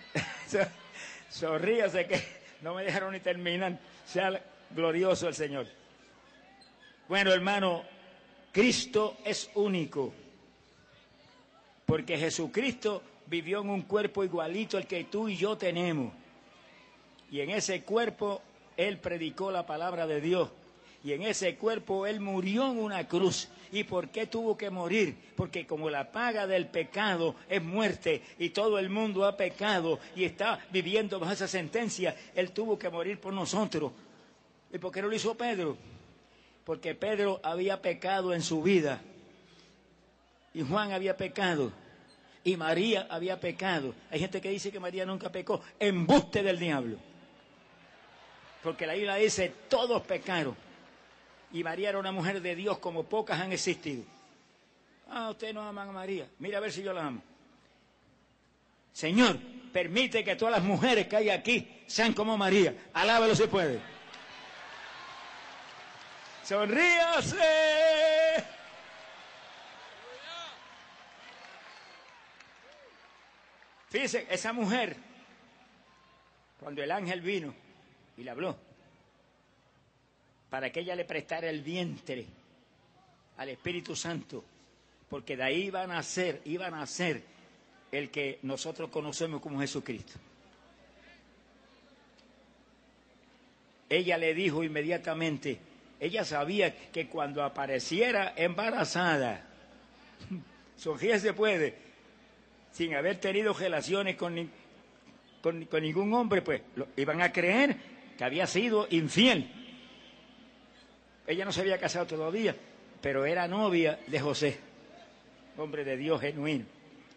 Sonríase que no me dejaron ni terminar. Sea glorioso el Señor. Bueno, hermano, Cristo es único. Porque Jesucristo vivió en un cuerpo igualito al que tú y yo tenemos. Y en ese cuerpo Él predicó la palabra de Dios. Y en ese cuerpo Él murió en una cruz. ¿Y por qué tuvo que morir? Porque como la paga del pecado es muerte y todo el mundo ha pecado y está viviendo bajo esa sentencia, Él tuvo que morir por nosotros. ¿Y por qué no lo hizo Pedro? Porque Pedro había pecado en su vida. Y Juan había pecado. Y María había pecado. Hay gente que dice que María nunca pecó. Embuste del diablo. Porque la Biblia dice, todos pecaron. Y María era una mujer de Dios como pocas han existido. Ah, ustedes no aman a María. Mira a ver si yo la amo. Señor, permite que todas las mujeres que hay aquí sean como María. Alábalo si puede. Sonríase. Fíjense, esa mujer, cuando el ángel vino y le habló, para que ella le prestara el vientre al Espíritu Santo, porque de ahí iba a nacer, iba a nacer el que nosotros conocemos como Jesucristo. Ella le dijo inmediatamente, ella sabía que cuando apareciera embarazada, sonríese puede, sin haber tenido relaciones con, ni, con, con ningún hombre, pues lo, iban a creer que había sido infiel. Ella no se había casado todavía, pero era novia de José, hombre de Dios genuino.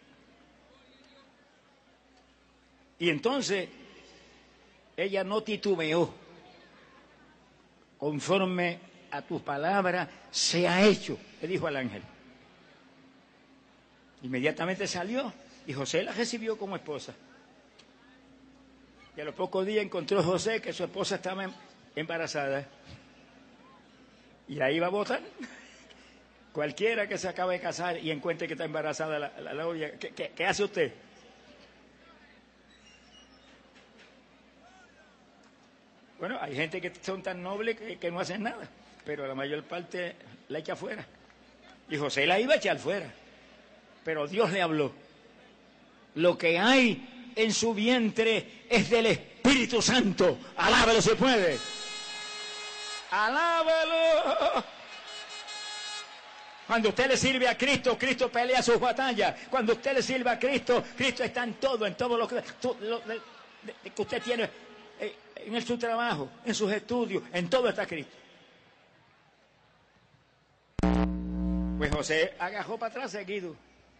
Y entonces ella no titubeó. Conforme a tus palabras se ha hecho, le dijo al ángel. Inmediatamente salió y José la recibió como esposa. Y a los pocos días encontró José que su esposa estaba embarazada. Y la iba a botar. Cualquiera que se acabe de casar y encuentre que está embarazada la, la, la novia, ¿qué, qué, ¿qué hace usted? Bueno, hay gente que son tan nobles que, que no hacen nada, pero la mayor parte la echa afuera. Y José la iba a echar fuera, pero Dios le habló. Lo que hay en su vientre es del Espíritu Santo. Alábalo si puede. ¡Alábalo! Cuando usted le sirve a Cristo, Cristo pelea sus batallas. Cuando usted le sirve a Cristo, Cristo está en todo, en todo lo que, lo, de, de, que usted tiene, eh, en su trabajo, en sus estudios, en todo está Cristo. Pues José agajó para atrás seguido.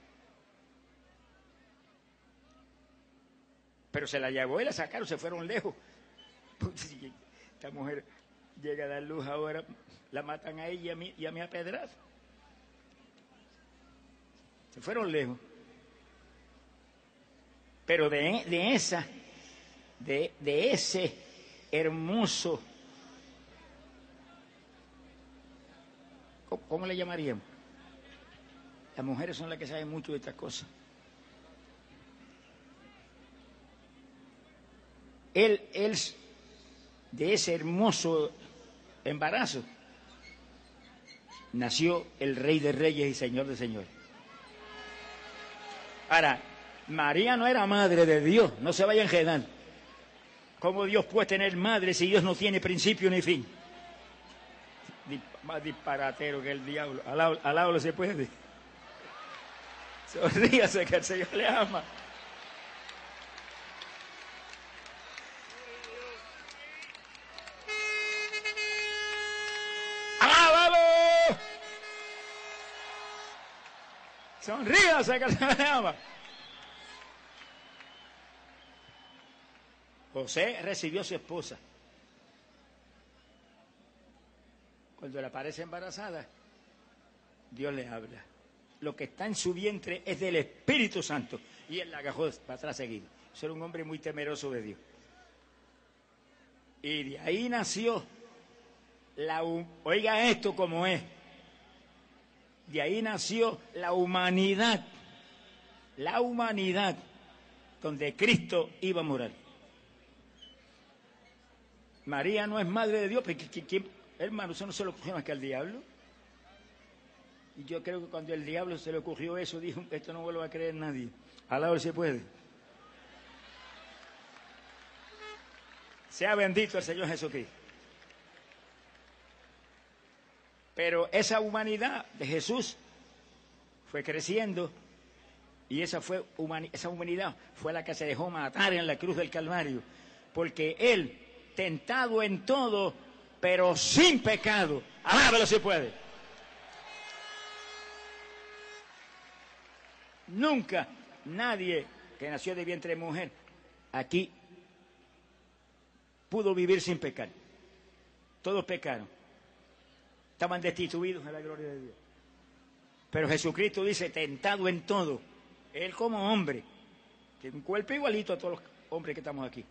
Pero se la llevó y la sacaron, se fueron lejos. Esta mujer llega a dar luz ahora, la matan a ella y a mí, y a mí a pedradas. Se fueron lejos. Pero de, de esa, de, de ese hermoso, ¿cómo, cómo le llamaríamos? Las mujeres son las que saben mucho de estas cosas. Él, él, de ese hermoso embarazo, nació el Rey de Reyes y Señor de Señores. Ahora, María no era madre de Dios, no se vaya a enredar. ¿Cómo Dios puede tener madre si Dios no tiene principio ni fin? Más disparatero que el diablo. Al lado se puede. Sonríase que el Señor le ama. ¡Alábalo! Sonríase que el Señor le ama. José recibió a su esposa. Cuando le aparece embarazada, Dios le habla. Lo que está en su vientre es del Espíritu Santo. Y él la agajó para atrás seguido. Eso era un hombre muy temeroso de Dios. Y de ahí nació, la, oiga esto como es, de ahí nació la humanidad, la humanidad donde Cristo iba a morar. María no es madre de Dios, pero ¿quién, hermano, eso no se lo ocurrió más que al diablo? Y yo creo que cuando el diablo se le ocurrió eso, dijo, esto no vuelve a creer nadie. Alabado se puede. Sea bendito el Señor Jesucristo. Pero esa humanidad de Jesús fue creciendo y esa, fue humani- esa humanidad fue la que se dejó matar en la cruz del Calvario. Porque Él, tentado en todo, pero sin pecado, alábalo si puede. Nunca nadie que nació de vientre de mujer aquí pudo vivir sin pecar. Todos pecaron. Estaban destituidos de la gloria de Dios. Pero Jesucristo dice, tentado en todo. Él como hombre, tiene un cuerpo igualito a todos los hombres que estamos aquí.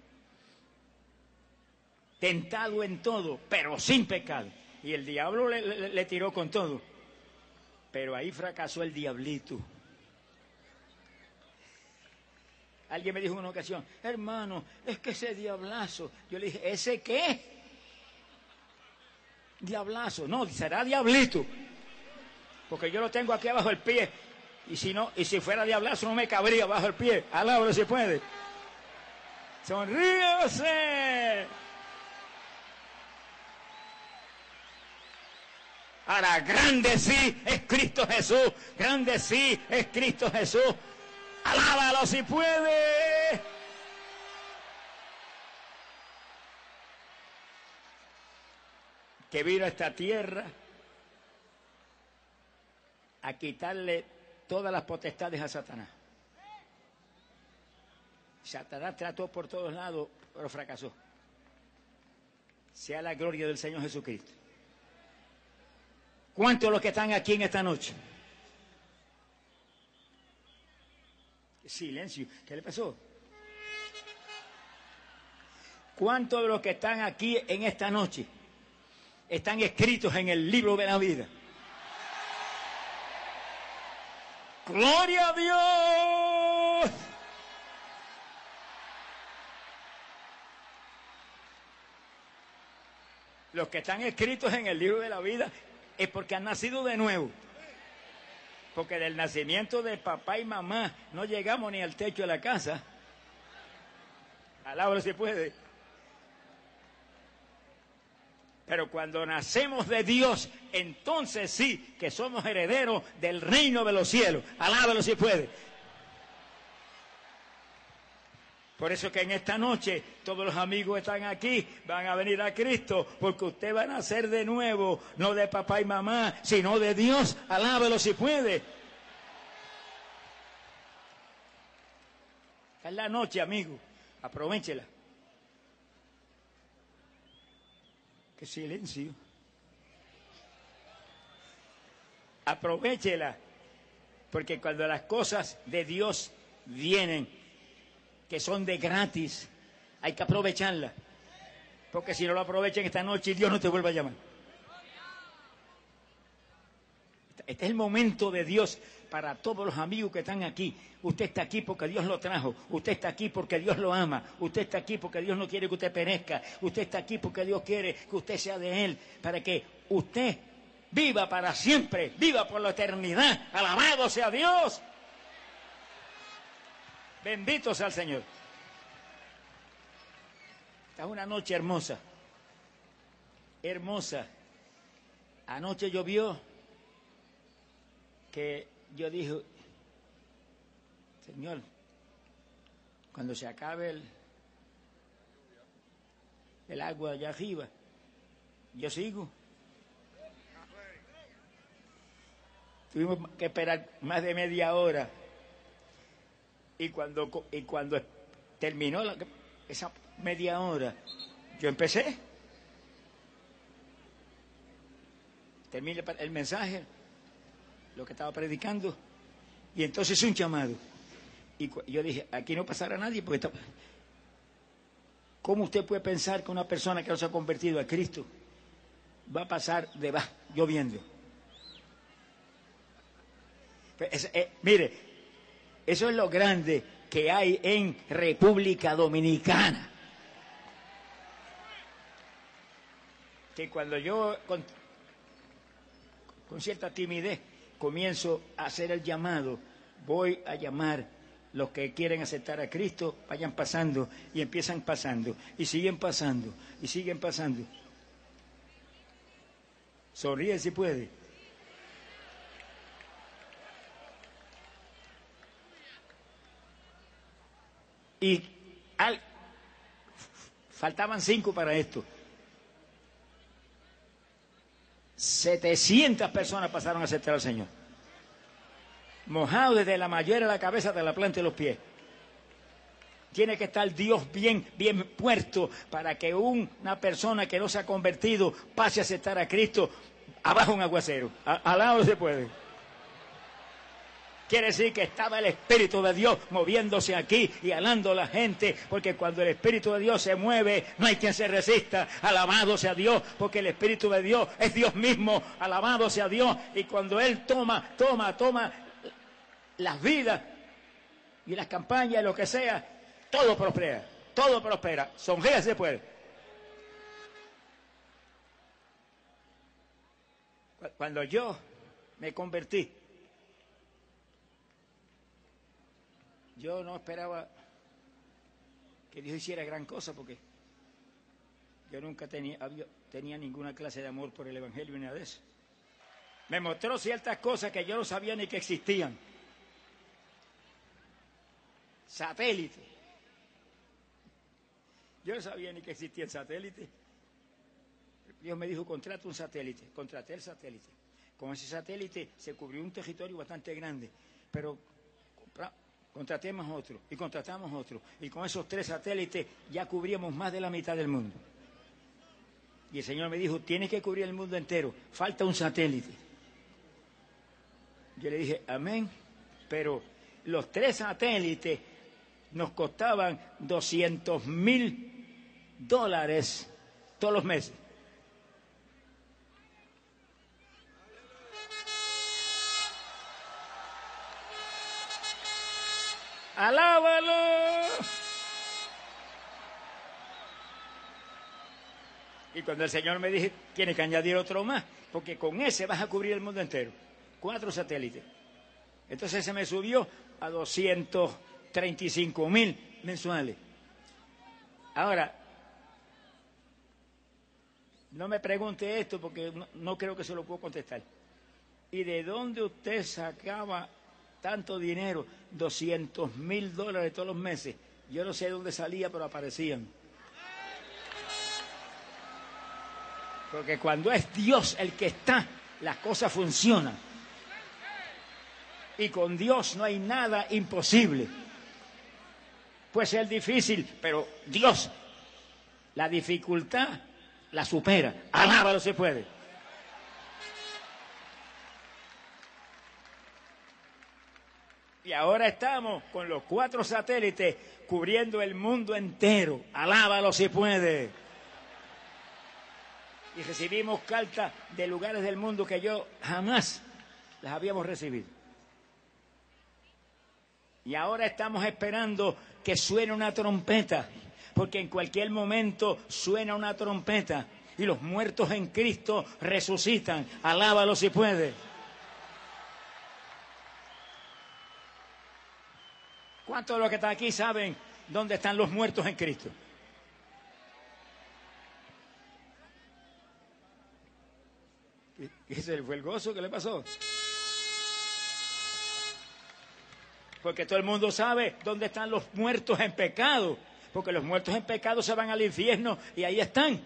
Tentado en todo, pero sin pecado. Y el diablo le, le, le tiró con todo. Pero ahí fracasó el diablito. Alguien me dijo en una ocasión, hermano, es que ese diablazo. Yo le dije, ¿ese qué? Diablazo. No, será diablito. Porque yo lo tengo aquí abajo el pie. Y si no, y si fuera diablazo no me cabría abajo el pie. Alábalo si puede. Sonríese. Ahora, grande sí es Cristo Jesús. Grande sí es Cristo Jesús. Alábalo si puede. Que vino a esta tierra a quitarle todas las potestades a Satanás. Satanás trató por todos lados, pero fracasó. Sea la gloria del Señor Jesucristo. ¿Cuántos de los que están aquí en esta noche? Silencio. ¿Qué le pasó? ¿Cuántos de los que están aquí en esta noche están escritos en el libro de la vida? ¡Gloria a Dios! Los que están escritos en el libro de la vida es porque han nacido de nuevo. Porque del nacimiento de papá y mamá no llegamos ni al techo de la casa. Alábalo si puede. Pero cuando nacemos de Dios, entonces sí que somos herederos del reino de los cielos. Alábalo si puede. Por eso que en esta noche todos los amigos que están aquí van a venir a Cristo, porque usted va a nacer de nuevo, no de papá y mamá, sino de Dios. Alábalo si puede. Es la noche, amigo. Aprovéchela. Qué silencio. Aprovéchela. Porque cuando las cosas de Dios vienen, que son de gratis, hay que aprovecharlas. Porque si no lo aprovechan esta noche, Dios no te vuelve a llamar. Este es el momento de Dios para todos los amigos que están aquí. Usted está aquí porque Dios lo trajo. Usted está aquí porque Dios lo ama. Usted está aquí porque Dios no quiere que usted perezca. Usted está aquí porque Dios quiere que usted sea de Él. Para que usted viva para siempre. Viva por la eternidad. Alabado sea Dios. Bendito sea el Señor. Esta es una noche hermosa. Hermosa. Anoche llovió. Que yo dije, Señor, cuando se acabe el, el agua allá arriba, yo sigo. Tuvimos que esperar más de media hora. Y cuando, y cuando terminó la, esa media hora, yo empecé. termina el mensaje, lo que estaba predicando, y entonces un llamado. Y yo dije, aquí no pasará nadie, porque está... ¿Cómo usted puede pensar que una persona que no se ha convertido a Cristo va a pasar debajo, lloviendo? Es, eh, mire, eso es lo grande que hay en República Dominicana. Que cuando yo, con, con cierta timidez, comienzo a hacer el llamado, voy a llamar. Los que quieren aceptar a Cristo, vayan pasando, y empiezan pasando, y siguen pasando, y siguen pasando. Sonríe si puede. Y al, faltaban cinco para esto. setecientas personas pasaron a aceptar al Señor. Mojado desde la mollera de la cabeza hasta la planta de los pies. Tiene que estar Dios bien, bien puesto para que una persona que no se ha convertido pase a aceptar a Cristo abajo un aguacero. A, al lado se puede. Quiere decir que estaba el Espíritu de Dios moviéndose aquí y alando a la gente, porque cuando el Espíritu de Dios se mueve, no hay quien se resista. Alabado sea Dios, porque el Espíritu de Dios es Dios mismo. Alabado sea Dios. Y cuando Él toma, toma, toma las vidas y las campañas, lo que sea, todo prospera, todo prospera. Sonríe se puede. Cuando yo me convertí, yo no esperaba que Dios hiciera gran cosa, porque yo nunca tenía, había, tenía ninguna clase de amor por el Evangelio ni nada de eso. Me mostró ciertas cosas que yo no sabía ni que existían. Satélite. Yo no sabía ni que existía el satélite. Dios me dijo, contrata un satélite. Contraté el satélite. Con ese satélite se cubrió un territorio bastante grande, pero contraté más otro y contratamos otro. Y con esos tres satélites ya cubríamos más de la mitad del mundo. Y el Señor me dijo, tienes que cubrir el mundo entero. Falta un satélite. Yo le dije, amén, pero los tres satélites nos costaban doscientos mil dólares todos los meses. ¡Alábalo! Y cuando el Señor me dijo, tienes que añadir otro más, porque con ese vas a cubrir el mundo entero. Cuatro satélites. Entonces se me subió a doscientos treinta y cinco mil mensuales. Ahora, no me pregunte esto porque no, no creo que se lo puedo contestar. ¿Y de dónde usted sacaba tanto dinero? doscientos mil dólares todos los meses. Yo no sé de dónde salía, pero aparecían. Porque cuando es Dios el que está, las cosas funcionan. Y con Dios no hay nada imposible. Puede ser difícil, pero Dios, la dificultad la supera. Alábalo se puede. Y ahora estamos con los cuatro satélites cubriendo el mundo entero. Alábalo si puede. Y recibimos cartas de lugares del mundo que yo jamás las habíamos recibido. Y ahora estamos esperando que suene una trompeta, porque en cualquier momento suena una trompeta y los muertos en Cristo resucitan. Alábalo si puede. ¿Cuántos de los que están aquí saben dónde están los muertos en Cristo? ¿Ese fue el gozo que le pasó? Porque todo el mundo sabe dónde están los muertos en pecado. Porque los muertos en pecado se van al infierno y ahí están.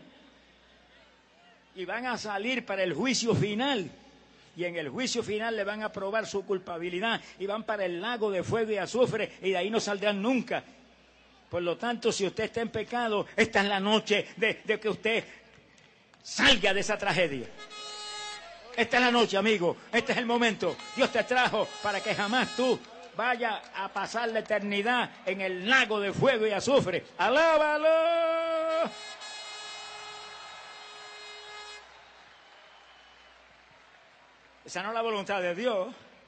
Y van a salir para el juicio final. Y en el juicio final le van a probar su culpabilidad. Y van para el lago de fuego y azufre y de ahí no saldrán nunca. Por lo tanto, si usted está en pecado, esta es la noche de, de que usted salga de esa tragedia. Esta es la noche, amigo. Este es el momento. Dios te trajo para que jamás tú vayas a pasar la eternidad en el lago de fuego y azufre. ¡Alábalo! Esa no es la voluntad de Dios.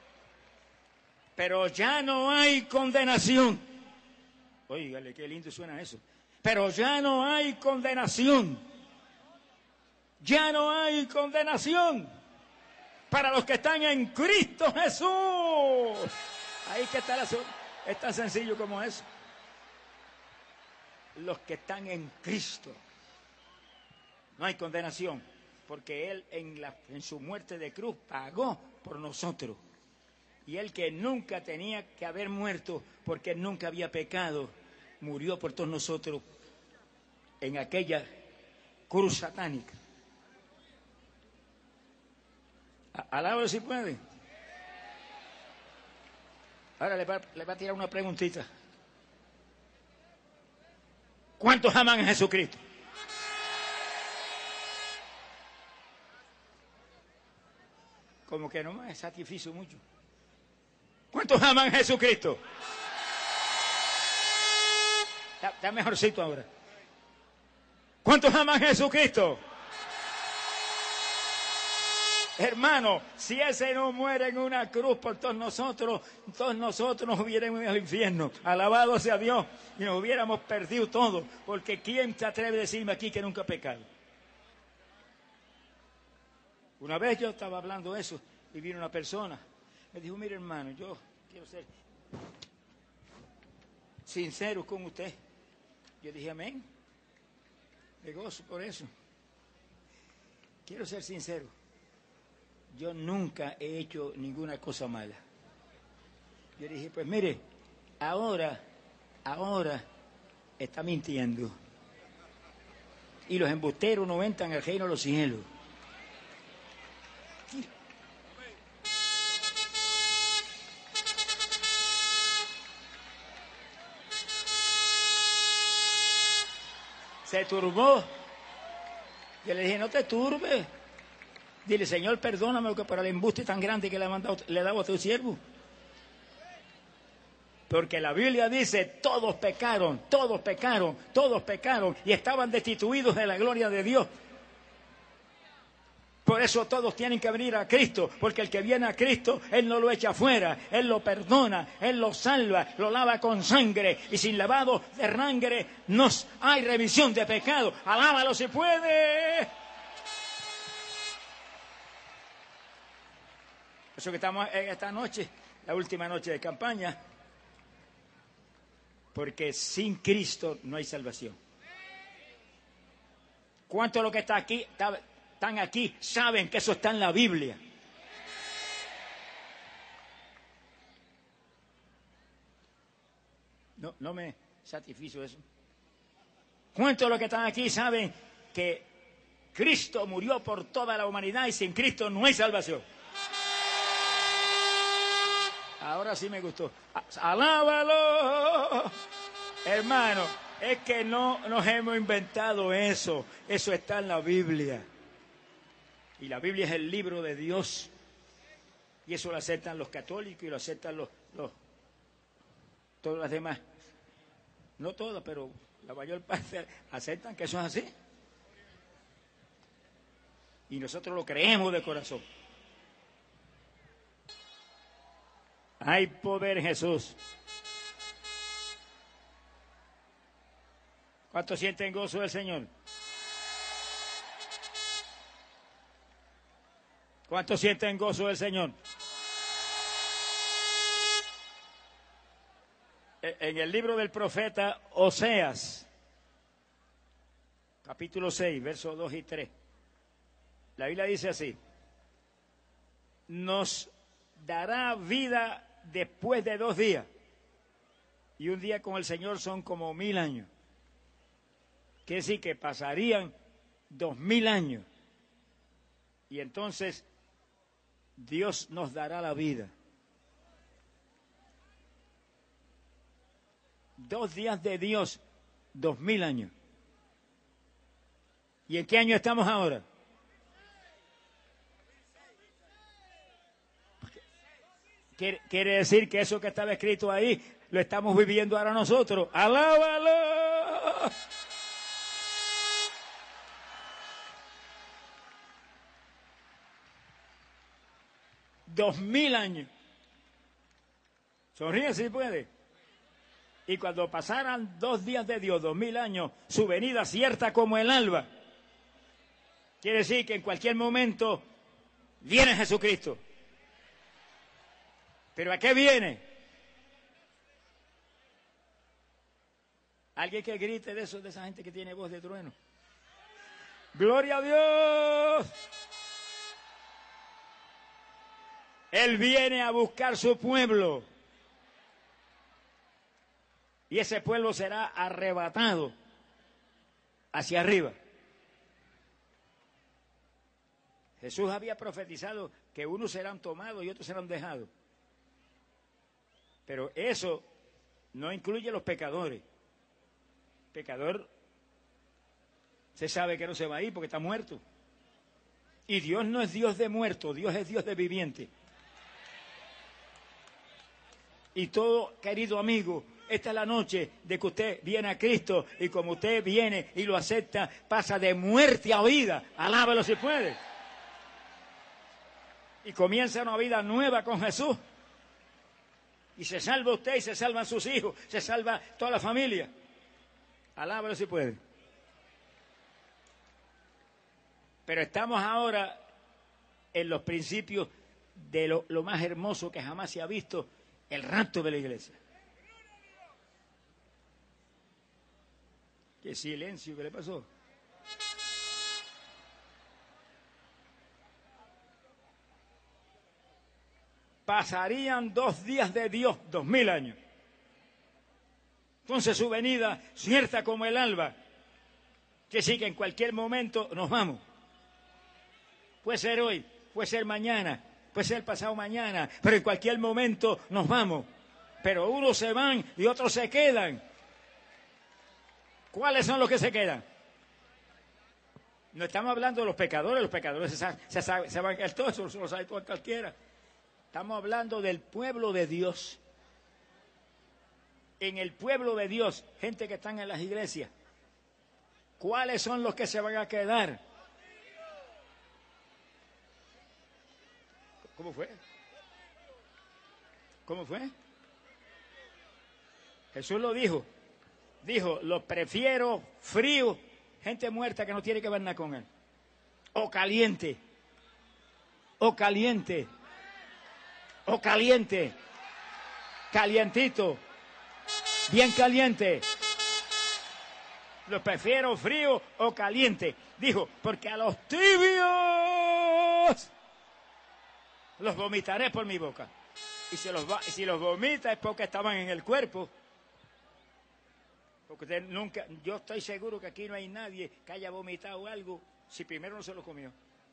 Pero ya no hay condenación. Óigale, qué lindo suena eso. Pero ya no hay condenación. Ya no hay condenación para los que están en Cristo Jesús. Ahí que está la so- es tan sencillo como eso. Los que están en Cristo. No hay condenación, porque Él en, la, en su muerte de cruz pagó por nosotros. Y Él que nunca tenía que haber muerto, porque Él nunca había pecado, murió por todos nosotros en aquella cruz satánica. Alábalo si puede. Ahora le va, le va a tirar una preguntita. ¿Cuántos aman a Jesucristo? Como que no me satisfizo mucho. ¿Cuántos aman a Jesucristo? Está, está mejorcito ahora. ¿Cuántos aman a Jesucristo? Hermano, si ese no muere en una cruz por todos nosotros, todos nosotros nos hubiéramos ido al infierno. Alabado sea Dios. Y nos hubiéramos perdido todo. Porque ¿quién se atreve a decirme aquí que nunca ha pecado? Una vez yo estaba hablando eso y vino una persona. Me dijo, mire hermano, yo quiero ser sincero con usted. Yo dije, amén. Me gozo por eso. Quiero ser sincero. Yo nunca he hecho ninguna cosa mala. Yo dije, pues mire, ahora, ahora está mintiendo. Y los embusteros no entran al reino de los cielos. Se turbó. Yo le dije, no te turbes. Dile, Señor, perdóname que por el embuste tan grande que le, ha mandado, le he dado a tu siervo. Porque la Biblia dice, todos pecaron, todos pecaron, todos pecaron y estaban destituidos de la gloria de Dios. Por eso todos tienen que venir a Cristo, porque el que viene a Cristo, Él no lo echa afuera, Él lo perdona, Él lo salva, lo lava con sangre, y sin lavado de sangre no hay remisión de pecado. Alábalo si puede. Por eso que estamos esta noche, la última noche de campaña, porque sin Cristo no hay salvación. ¿Cuántos de los que están aquí, están aquí saben que eso está en la Biblia? No, no me satisfizo eso. ¿Cuántos de los que están aquí saben que Cristo murió por toda la humanidad y sin Cristo no hay salvación? Ahora sí me gustó. ¡Alábalo! Hermano, es que no nos hemos inventado eso. Eso está en la Biblia. Y la Biblia es el libro de Dios. Y eso lo aceptan los católicos y lo aceptan los, los todas las demás. No todas, pero la mayor parte aceptan que eso es así. Y nosotros lo creemos de corazón. Hay poder en Jesús. ¿Cuántos sienten gozo del Señor? ¿Cuántos sienten gozo del Señor? En el libro del profeta Oseas, capítulo seis, versos dos y tres, la Biblia dice así: nos dará vida después de dos días, y un día con el Señor son como mil años. Quiere decir que pasarían dos mil años, y entonces Dios nos dará la vida. Dos días de Dios, dos mil años. ¿Y en qué año estamos ahora? Quiere, quiere decir que eso que estaba escrito ahí lo estamos viviendo ahora nosotros. ¡Alábalo! Dos mil años. Sonríe si puede. Y cuando pasaran dos días de Dios, dos mil años, su venida cierta como el alba. Quiere decir que en cualquier momento viene Jesucristo. ¿Pero a qué viene? Alguien que grite de eso, de esa gente que tiene voz de trueno. ¡Gloria a Dios! Él viene a buscar su pueblo. Y ese pueblo será arrebatado hacia arriba. Jesús había profetizado que unos serán tomados y otros serán dejados. Pero eso no incluye los pecadores. Pecador se sabe que no se va a ir porque está muerto. Y Dios no es Dios de muertos, Dios es Dios de viviente. Y todo, querido amigo, esta es la noche de que usted viene a Cristo y como usted viene y lo acepta, pasa de muerte a vida. Alábalo si puede. Y comienza una vida nueva con Jesús. Y se salva usted y se salvan sus hijos, se salva toda la familia. Alábalo si puede. Pero estamos ahora en los principios de lo, lo más hermoso que jamás se ha visto, el rapto de la iglesia. Qué silencio, ¿qué le pasó? Pasarían dos días de Dios, dos mil años. Entonces su venida, cierta como el alba, que sí que en cualquier momento nos vamos. Puede ser hoy, puede ser mañana, puede ser pasado mañana, pero en cualquier momento nos vamos. Pero unos se van y otros se quedan. ¿Cuáles son los que se quedan? No estamos hablando de los pecadores, los pecadores se, saben, se, saben, se van el todo, eso lo sabe todo cualquiera. Estamos hablando del pueblo de Dios. En el pueblo de Dios, gente que están en las iglesias. ¿Cuáles son los que se van a quedar? ¿Cómo fue? ¿Cómo fue? Jesús lo dijo. Dijo, lo prefiero frío, gente muerta que no tiene que ver nada con él. O caliente. O caliente. O caliente. Calientito. Bien caliente. Lo prefiero frío o caliente. Dijo, porque a los tibios los vomitaré por mi boca. Y si los, si los vomita es porque estaban en el cuerpo. Porque usted nunca, yo estoy seguro que aquí no hay nadie que haya vomitado algo si primero no se lo comió.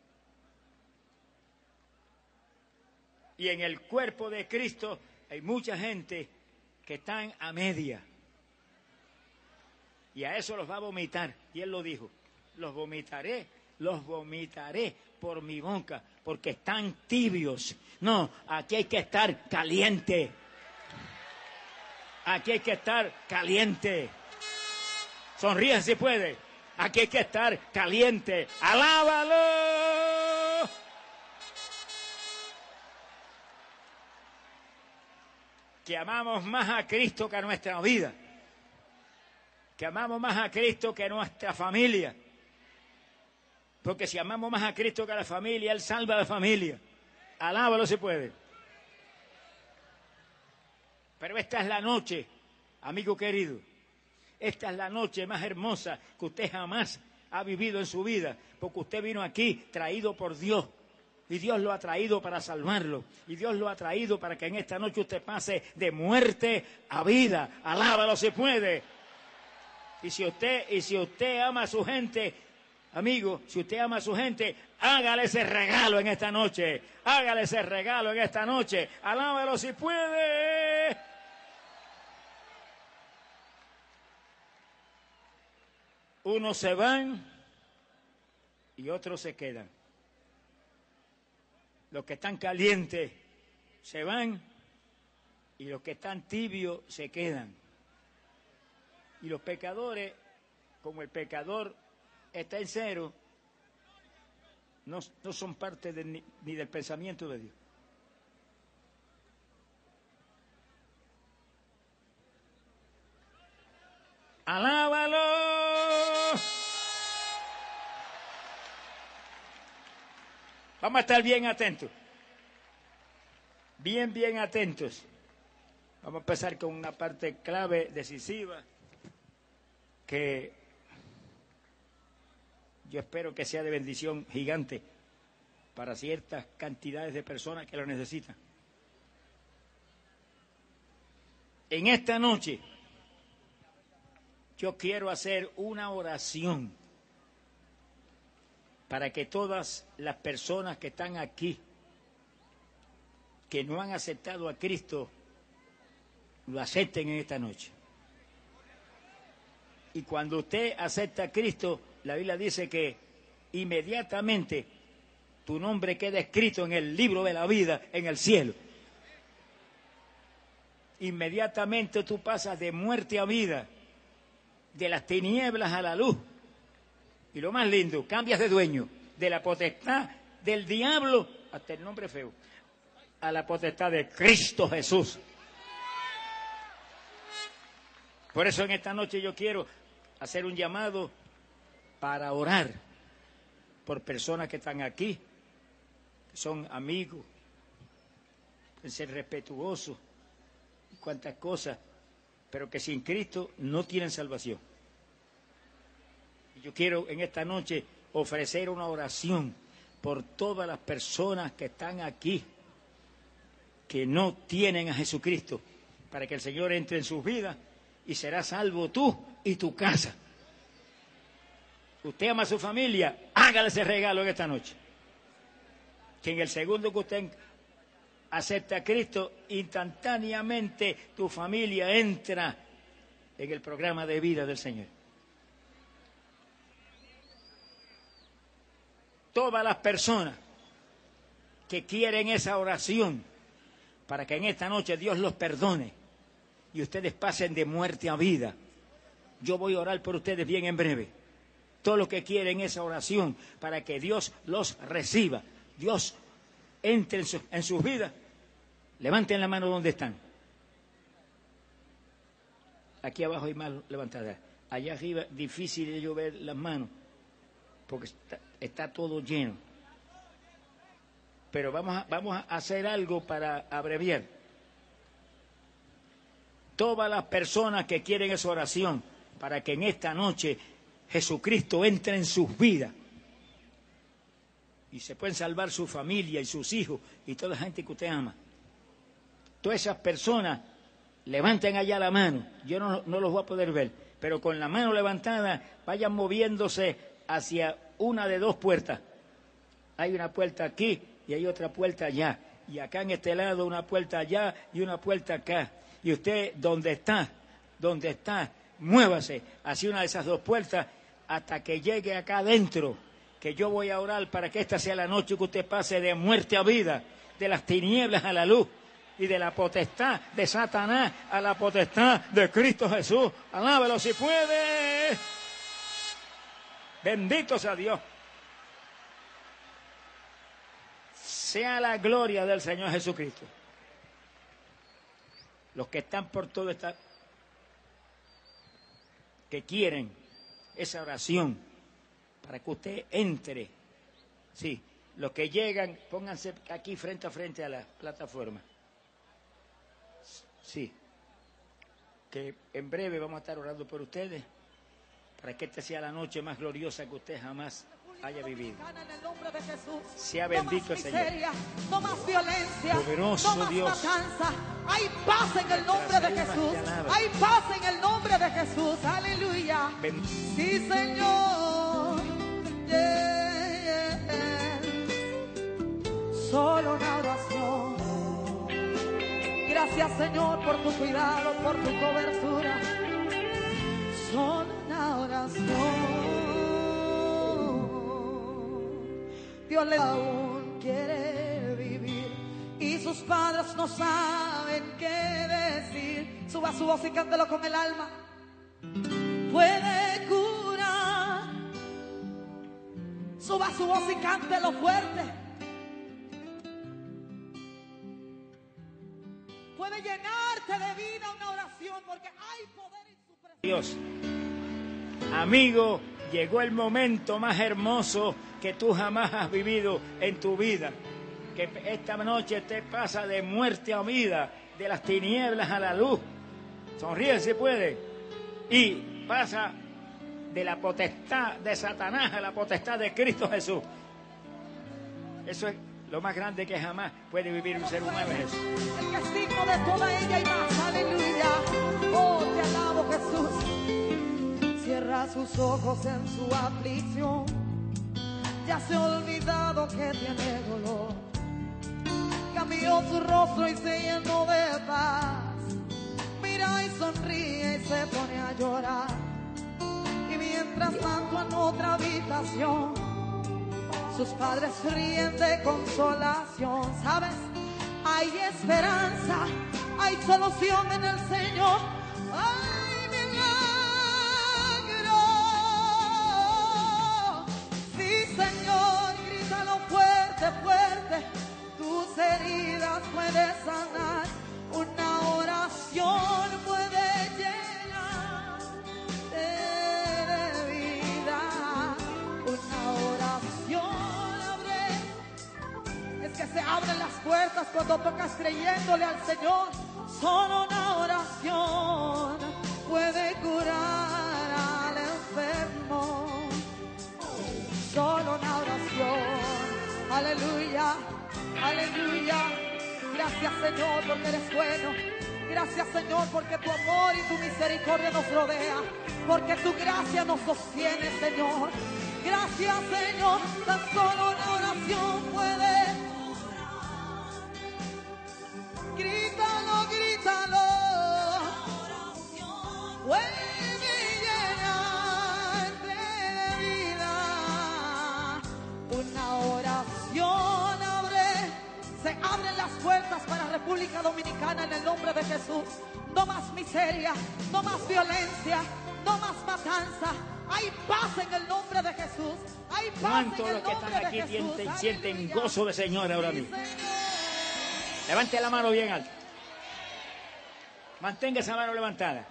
Y en el cuerpo de Cristo hay mucha gente que están a media. Y a eso los va a vomitar. Y él lo dijo, los vomitaré, los vomitaré por mi boca, porque están tibios. No, aquí hay que estar caliente. Aquí hay que estar caliente. Sonríe si puede. Aquí hay que estar caliente. ¡Alábalo! Que amamos más a Cristo que a nuestra vida. Que amamos más a Cristo que a nuestra familia. Porque si amamos más a Cristo que a la familia, Él salva a la familia. Alábalo si puede. Pero esta es la noche, amigo querido. Esta es la noche más hermosa que usted jamás ha vivido en su vida. Porque usted vino aquí traído por Dios. Y Dios lo ha traído para salvarlo. Y Dios lo ha traído para que en esta noche usted pase de muerte a vida. Alábalo si puede. Y si usted, y si usted ama a su gente, amigo, si usted ama a su gente, hágale ese regalo en esta noche. Hágale ese regalo en esta noche. Alábalo si puede. Unos se van y otros se quedan. Los que están calientes se van Y los que están tibios se quedan. Y los pecadores, como el pecador está en cero, no, no son parte de, ni, ni del pensamiento de Dios. ¡Alábalo! Vamos a estar bien atentos. Bien, bien atentos. Vamos a empezar con una parte clave, decisiva, que yo espero que sea de bendición gigante para ciertas cantidades de personas que lo necesitan. En esta noche yo quiero hacer una oración para que todas las personas que están aquí, que no han aceptado a Cristo, lo acepten en esta noche. Y cuando usted acepta a Cristo, la Biblia dice que inmediatamente tu nombre queda escrito en el libro de la vida en el cielo. Inmediatamente tú pasas de muerte a vida, de las tinieblas a la luz. Y lo más lindo, cambias de dueño, de la potestad del diablo, hasta el nombre feo, a la potestad de Cristo Jesús. Por eso en esta noche yo quiero hacer un llamado para orar por personas que están aquí, que son amigos, pueden ser respetuosos, cuantas cosas, pero que sin Cristo no tienen salvación. Y yo quiero en esta noche ofrecer una oración por todas las personas que están aquí, que no tienen a Jesucristo, para que el Señor entre en sus vidas y será salvo tú y tu casa. Usted ama a su familia, hágale ese regalo en esta noche. Que en el segundo que usted acepta a Cristo, instantáneamente tu familia entra en el programa de vida del Señor. Todas las personas que quieren esa oración para que en esta noche Dios los perdone y ustedes pasen de muerte a vida, yo voy a orar por ustedes bien en breve. Todos los que quieren esa oración para que Dios los reciba, Dios entre en, su, en sus vidas, levanten la mano donde están. Aquí abajo hay más levantadas. Allá arriba difícil de yo ver las manos porque está, está todo lleno. Pero vamos a, vamos a hacer algo para abreviar. Todas las personas que quieren esa oración para que en esta noche Jesucristo entre en sus vidas y se pueden salvar su familia y sus hijos y toda la gente que usted ama. Todas esas personas levanten allá la mano. Yo no, no los voy a poder ver, pero con la mano levantada vayan moviéndose hacia una de dos puertas. Hay una puerta aquí y hay otra puerta allá. Y acá en este lado una puerta allá y una puerta acá. Y usted, donde está, donde está, muévase hacia una de esas dos puertas hasta que llegue acá adentro, que yo voy a orar para que esta sea la noche que usted pase de muerte a vida, de las tinieblas a la luz y de la potestad de Satanás a la potestad de Cristo Jesús. Alábalo si puede. Bendito sea Dios. Sea la gloria del Señor Jesucristo. Los que están por todo esta, que quieren esa oración para que usted entre. Sí, los que llegan, pónganse aquí frente a frente a la plataforma. Sí, que en breve vamos a estar orando por ustedes para que esta sea la noche más gloriosa que usted jamás haya vivido. Sea bendito el Señor. No más violencia, poderoso no más Dios. Matanza. Hay paz en el nombre de Jesús. Hay paz en el nombre de Jesús. Aleluya. Ben- Sí, Señor. Yeah, yeah. Solo una oración. Gracias, Señor, por tu cuidado, por tu cobertura. Solo una oración. Dios le aún quiere vivir y sus padres no saben saben qué decir. Suba su voz y cántelo con el alma. Puede curar. Suba su voz y cántelo fuerte. Puede llenarte de vida una oración, porque hay poder en su presencia. Dios, amigo, llegó el momento más hermoso que tú jamás has vivido en tu vida. Que esta noche te pasa de muerte a vida, de las tinieblas a la luz. Sonríe si puede. Y pasa de la potestad de Satanás a la potestad de Cristo Jesús. Eso es lo más grande que jamás puede vivir un ser humano. Es eso. El castigo de toda ella y más. Aleluya. Oh, te alabo, Jesús. Cierra sus ojos en su aflicción. Ya se ha olvidado que tiene dolor. Cambió su rostro y se llenó de paz. Mira y sonríe y se pone a llorar. Y mientras tanto en otra habitación sus padres ríen de consolación. ¿Sabes? Hay esperanza, hay solución en el Señor. ¡Ay, milagro! Sí, Señor, grítalo fuerte, fuerte. Tus heridas puedes sanar. Una oración puede llenar de vida. Una oración abre. Es que se abren las puertas cuando tocas creyéndole al Señor. Solo una oración puede curar al enfermo. Solo una oración. Aleluya. Aleluya. Gracias, Señor, porque eres bueno. Gracias, Señor, porque tu amor y tu misericordia nos rodea. Porque tu gracia nos sostiene, Señor. Gracias, Señor. Tan solo una oración puede. Grítalo, grítalo. Puede llenar de vida. Una oración abre. Se abren las puertas para República Dominicana en el nombre de Jesús. No más miseria, no más violencia, no más matanza. Hay paz en el nombre de Jesús. Hay paz ¿Cuántos en los el que nombre están aquí de Jesús? sienten, sienten Aleluya. gozo de Señor ahora mismo? Sí, Señor. Levante la mano bien alta. Mantenga esa mano levantada.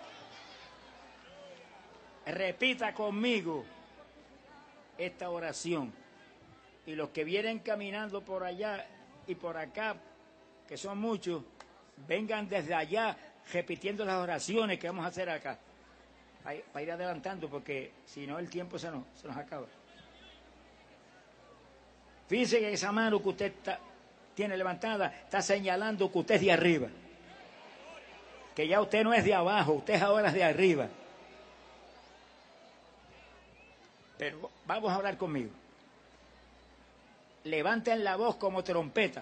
Repita conmigo esta oración. Y los que vienen caminando por allá y por acá, que son muchos, vengan desde allá repitiendo las oraciones que vamos a hacer acá. Para ir adelantando, porque si no el tiempo se nos, se nos acaba. Fíjense que esa mano que usted está, tiene levantada está señalando que usted es de arriba. Que ya usted no es de abajo, usted ahora es de arriba. Pero vamos a hablar conmigo. Levanten la voz como trompeta.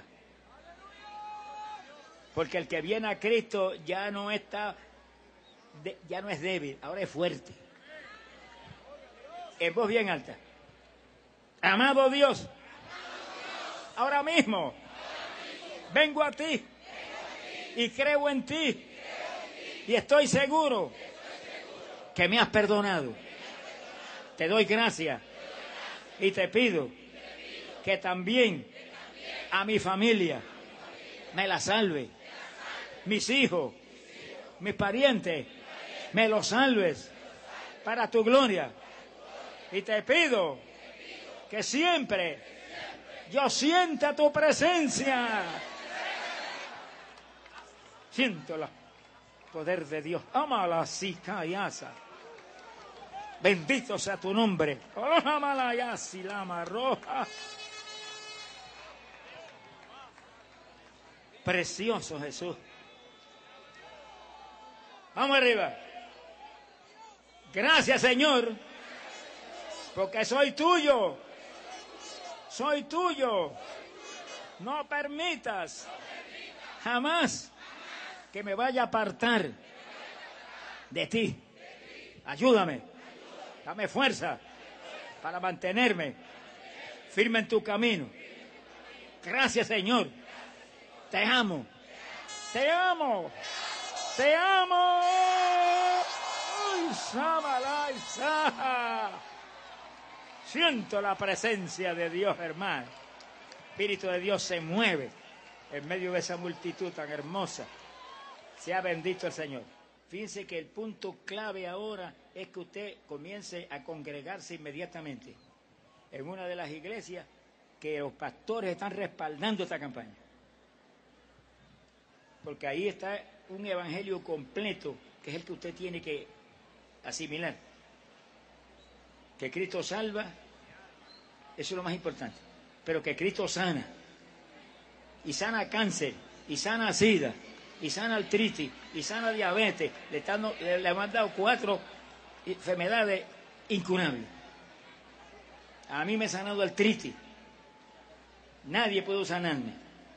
Porque el que viene a Cristo ya no está, de, ya no es débil, ahora es fuerte. En voz bien alta. Amado Dios, ahora mismo vengo a ti y creo en ti y estoy seguro que me has perdonado. Te doy gracias y te pido que también a mi familia me la salve, mis hijos, mis parientes, me los salves para tu gloria. Y te pido que siempre yo sienta tu presencia. Siento el poder de Dios. Amala sica y asa. Bendito sea tu nombre. Amala y asi lama roja. Precioso Jesús. Vamos arriba. Gracias, Señor, porque soy tuyo. Soy tuyo. No permitas jamás que me vaya a apartar de ti. Ayúdame. Dame fuerza para mantenerme firme en tu camino. Gracias, Señor. Te amo. Te amo. Te amo. Uy, sábala, Isa. Siento la presencia de Dios, hermano. El Espíritu de Dios se mueve en medio de esa multitud tan hermosa. Sea bendito el Señor. Fíjense que el punto clave ahora es que usted comience a congregarse inmediatamente en una de las iglesias que los pastores están respaldando esta campaña. Porque ahí está un evangelio completo, que es el que usted tiene que asimilar. Que Cristo salva, eso es lo más importante. Pero que Cristo sana. Y sana cáncer, y sana sida, y sana artritis, y sana diabetes. Le, están, le, le han dado cuatro enfermedades incurables. A mí me ha sanado artritis. Nadie pudo sanarme.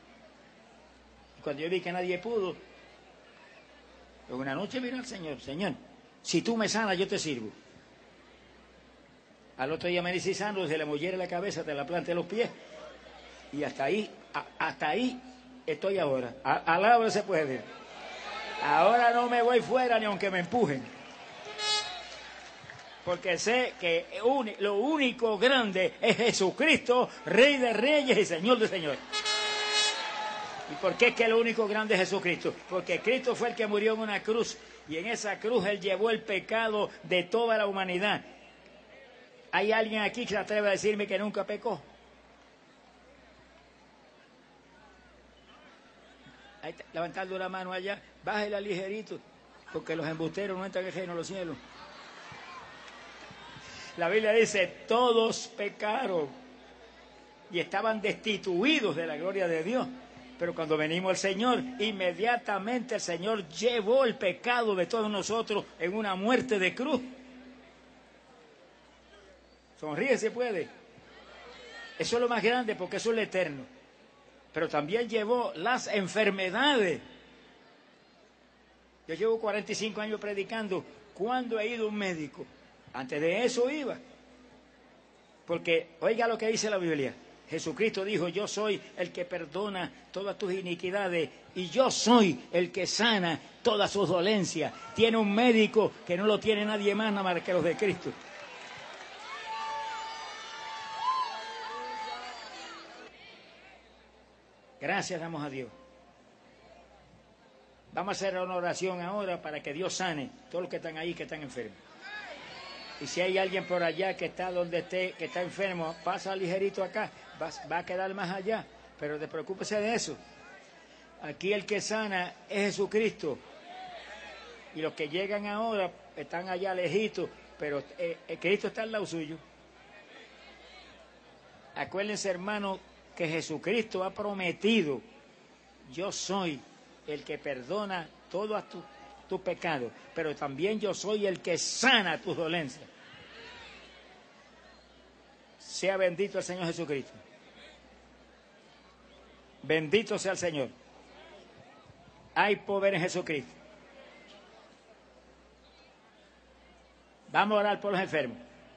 Y cuando yo vi que nadie pudo, una noche vino al Señor: Señor, si tú me sanas, yo te sirvo. Al otro día me dice: Sandro, se le mollera la cabeza, te la plante los pies. Y hasta ahí, a, hasta ahí estoy ahora. A, al lado se puede. Ahora no me voy fuera ni aunque me empujen. Porque sé que un, lo único grande es Jesucristo, Rey de Reyes y Señor de Señores. ¿Y por qué es que lo único grande es Jesucristo? Porque Cristo fue el que murió en una cruz, y en esa cruz Él llevó el pecado de toda la humanidad. ¿Hay alguien aquí que se atreve a decirme que nunca pecó? Ahí está, levantando la mano allá, bájela ligerito, porque los embusteros no entran en el reino de los cielos. La Biblia dice: todos pecaron y estaban destituidos de la gloria de Dios. Pero cuando venimos al Señor, inmediatamente el Señor llevó el pecado de todos nosotros en una muerte de cruz. Sonríe si puede. Eso es lo más grande, porque eso es lo eterno. Pero también llevó las enfermedades. Yo llevo cuarenta y cinco años predicando. ¿Cuándo he ido a un médico? Antes de eso iba. Porque oiga lo que dice la Biblia. Jesucristo dijo: yo soy el que perdona todas tus iniquidades y yo soy el que sana todas sus dolencias. Tiene un médico que no lo tiene nadie más nada más que los de Cristo. Gracias damos a Dios. Vamos a hacer una oración ahora para que Dios sane todos los que están ahí, que están enfermos. Y si hay alguien por allá que está donde esté, que está enfermo, pasa ligerito acá, va, va a quedar más allá, pero despreocúpese de eso. Aquí el que sana es Jesucristo. Y los que llegan ahora están allá lejitos, pero eh, eh, Cristo está al lado suyo. Acuérdense, hermano, que Jesucristo ha prometido: yo soy el que perdona todos tus tu pecados, pero también yo soy el que sana tus dolencias. Sea bendito el Señor Jesucristo. Bendito sea el Señor. Hay poder en Jesucristo. Vamos a orar por los enfermos.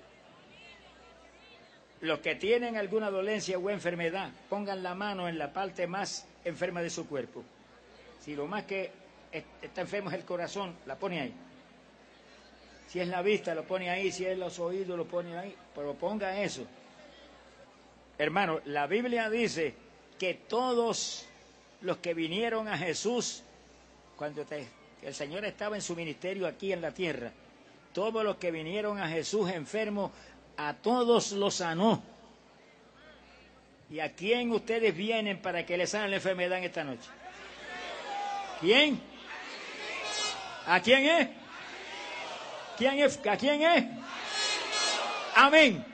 Los que tienen alguna dolencia o enfermedad, pongan la mano en la parte más enferma de su cuerpo. Si lo más que está enfermo es el corazón, la pone ahí. Si es la vista, lo pone ahí. Si es los oídos, lo pone ahí. Pero ponga eso. Hermano, la Biblia dice que todos los que vinieron a Jesús, cuando te, el Señor estaba en su ministerio aquí en la tierra, todos los que vinieron a Jesús enfermos, a todos los sanó. ¿Y a quién ustedes vienen para que les sane la enfermedad en esta noche? ¿Quién? ¿A quién es? ¿Quién es? ¿A quién es? Amén.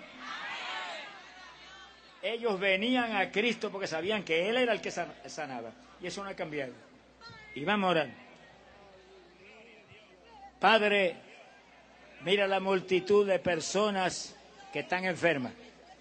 Ellos venían a Cristo porque sabían que Él era el que sanaba. Y eso no ha cambiado. Y vamos a orar. Padre, mira la multitud de personas que están enfermas.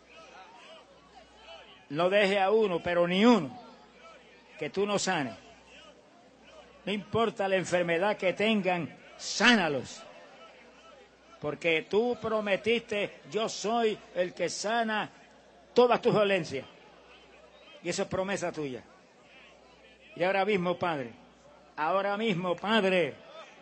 No deje a uno, pero ni uno, que tú no sanes. No importa la enfermedad que tengan, sánalos. Porque tú prometiste: yo soy el que sana todas tus dolencias. Y eso es promesa tuya. Y ahora mismo, Padre, Ahora mismo, Padre,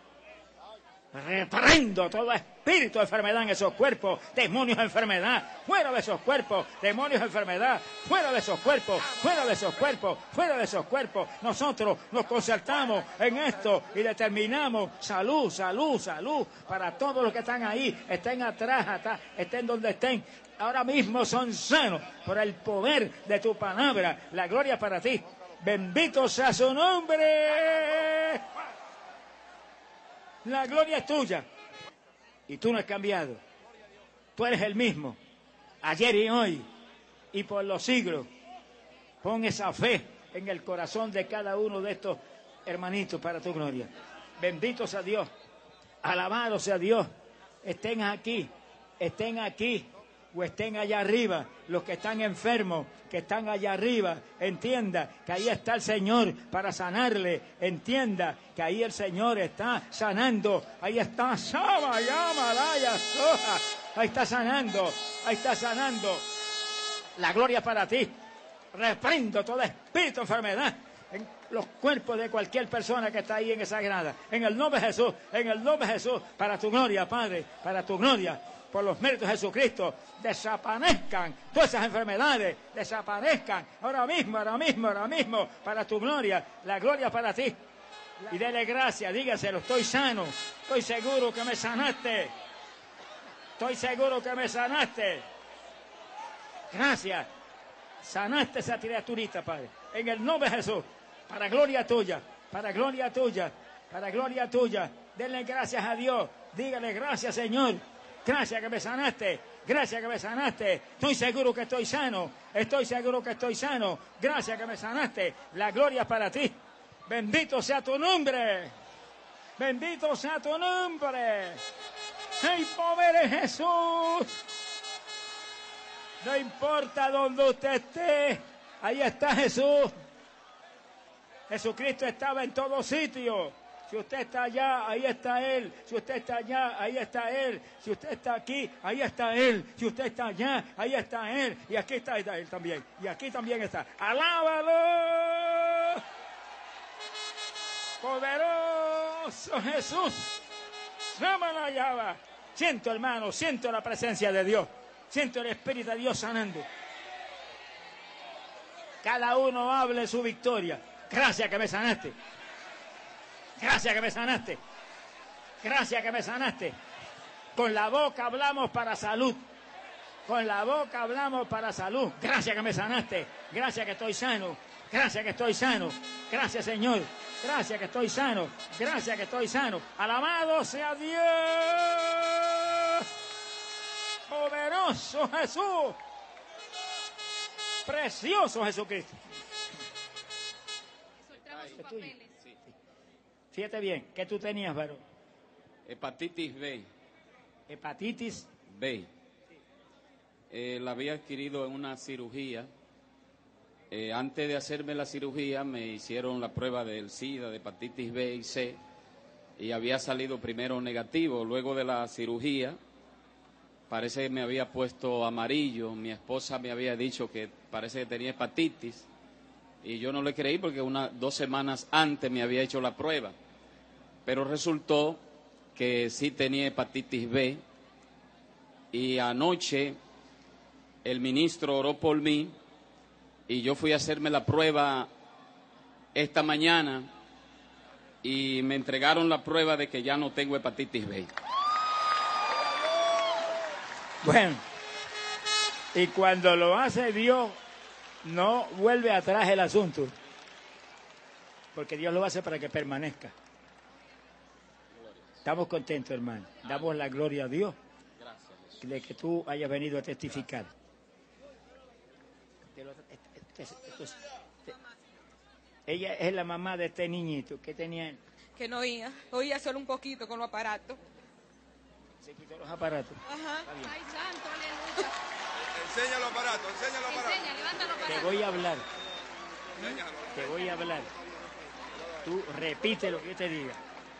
reprendo todo espíritu de enfermedad en esos cuerpos, demonios de enfermedad, fuera de esos cuerpos, demonios de enfermedad, fuera de esos cuerpos, fuera de esos cuerpos, fuera de esos cuerpos. Nosotros nos concertamos en esto y determinamos salud, salud, salud para todos los que están ahí, estén atrás, atrás, estén donde estén. Ahora mismo son sanos por el poder de tu palabra. La gloria para ti. Bendito sea su nombre. La gloria es tuya. Y tú no has cambiado. Tú eres el mismo. Ayer y hoy. Y por los siglos. Pon esa fe en el corazón de cada uno de estos hermanitos para tu gloria. Bendito sea Dios. Alabado sea Dios. Estén aquí. Estén aquí. O estén allá arriba, los que están enfermos, que están allá arriba, entienda que ahí está el Señor para sanarle, entienda que ahí el Señor está sanando, ahí está, Sama, llama, Laya, Soja, ahí está sanando, ahí está sanando, la gloria para ti, reprendo todo espíritu de enfermedad en los cuerpos de cualquier persona que está ahí en esa grada, en el nombre de Jesús, en el nombre de Jesús, para tu gloria, Padre, para tu gloria. Por los méritos de Jesucristo, desaparezcan todas esas enfermedades, desaparezcan ahora mismo, ahora mismo, ahora mismo, para tu gloria, la gloria para ti. Y dele gracias, dígaselo, estoy sano, estoy seguro que me sanaste, estoy seguro que me sanaste. Gracias, sanaste esa criaturita, Padre, en el nombre de Jesús, para gloria tuya, para gloria tuya, para gloria tuya. Denle gracias a Dios, dígale gracias, Señor. Gracias que me sanaste, gracias que me sanaste, estoy seguro que estoy sano, estoy seguro que estoy sano, gracias que me sanaste, la gloria es para ti, bendito sea tu nombre, bendito sea tu nombre, el poder de Jesús, no importa dónde usted esté, ahí está Jesús, Jesucristo estaba en todo sitio. Si usted está allá, ahí está Él. Si usted está allá, ahí está Él. Si usted está aquí, ahí está Él. Si usted está allá, ahí está Él. Y aquí está Él también. Y aquí también está. ¡Alábalo! ¡Poderoso Jesús! ¡Sámala llava! Siento, hermano, siento la presencia de Dios. Siento el Espíritu de Dios sanando. Cada uno hable su victoria. Gracias que me sanaste. Gracias que me sanaste. Gracias que me sanaste. Con la boca hablamos para salud. Con la boca hablamos para salud. Gracias que me sanaste. Gracias que estoy sano. Gracias que estoy sano. Gracias, Señor. Gracias que estoy sano. Gracias que estoy sano. Alabado sea Dios. Poderoso Jesús. Precioso Jesucristo. Soltamos sus papeles. Fíjate bien, ¿qué tú tenías, varón? Hepatitis B. Hepatitis B. Eh, la había adquirido en una cirugía. Eh, antes de hacerme la cirugía me hicieron la prueba del SIDA, de hepatitis B y C, y había salido primero negativo. Luego de la cirugía, parece que me había puesto amarillo. Mi esposa me había dicho que parece que tenía hepatitis, y yo no le creí porque una, dos semanas antes me había hecho la prueba. Pero resultó que sí tenía hepatitis B, y anoche el ministro oró por mí y yo fui a hacerme la prueba esta mañana y me entregaron la prueba de que ya no tengo hepatitis B. Bueno, y cuando lo hace Dios, no vuelve atrás el asunto, porque Dios lo hace para que permanezca. Estamos contentos, hermano. Damos la gloria a Dios de que tú hayas venido a testificar. Ella es la mamá de este niñito. ¿Qué tenía él? Que no oía, oía solo un poquito con los aparatos. Se quitó los aparatos. Ajá. Ay, santo, aleluya. Enseña los aparatos, enseña los aparatos. Enseña, levanta los Te aparatos. voy a hablar. Enséñalo. Te voy a hablar. Tú repite lo que yo te diga.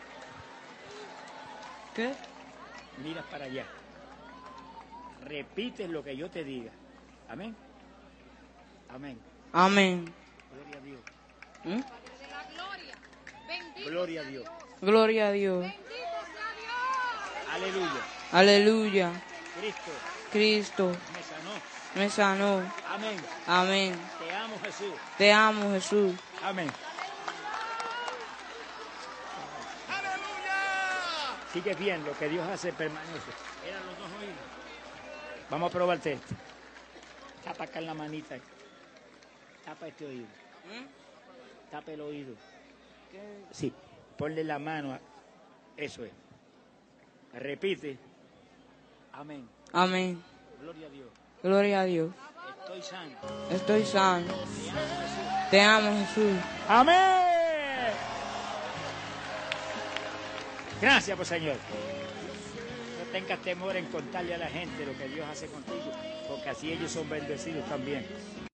¿Qué? Miras para allá. Repites lo que yo te diga. Amén. Amén. Amén. Gloria a Dios. ¿Mm? De la gloria. Gloria a Dios. Gloria a Dios. Aleluya. Aleluya. Cristo Cristo me sanó. me sanó. Amén. Amén. Te amo, Jesús. Te amo, Jesús. Amén. Sigue bien, lo que Dios hace permanece. Eran los dos oídos. Vamos a probarte este. Tapa acá en la manita. Tapa este oído. Tapa el oído. Sí, ponle la mano. A... Eso es. Repite. Amén. Amén. Gloria a Dios. Gloria a Dios. Estoy sano. Estoy sano. Te amo, Jesús. Amén. Gracias, pues, Señor. No tengas temor en contarle a la gente lo que Dios hace contigo, porque así ellos son bendecidos también.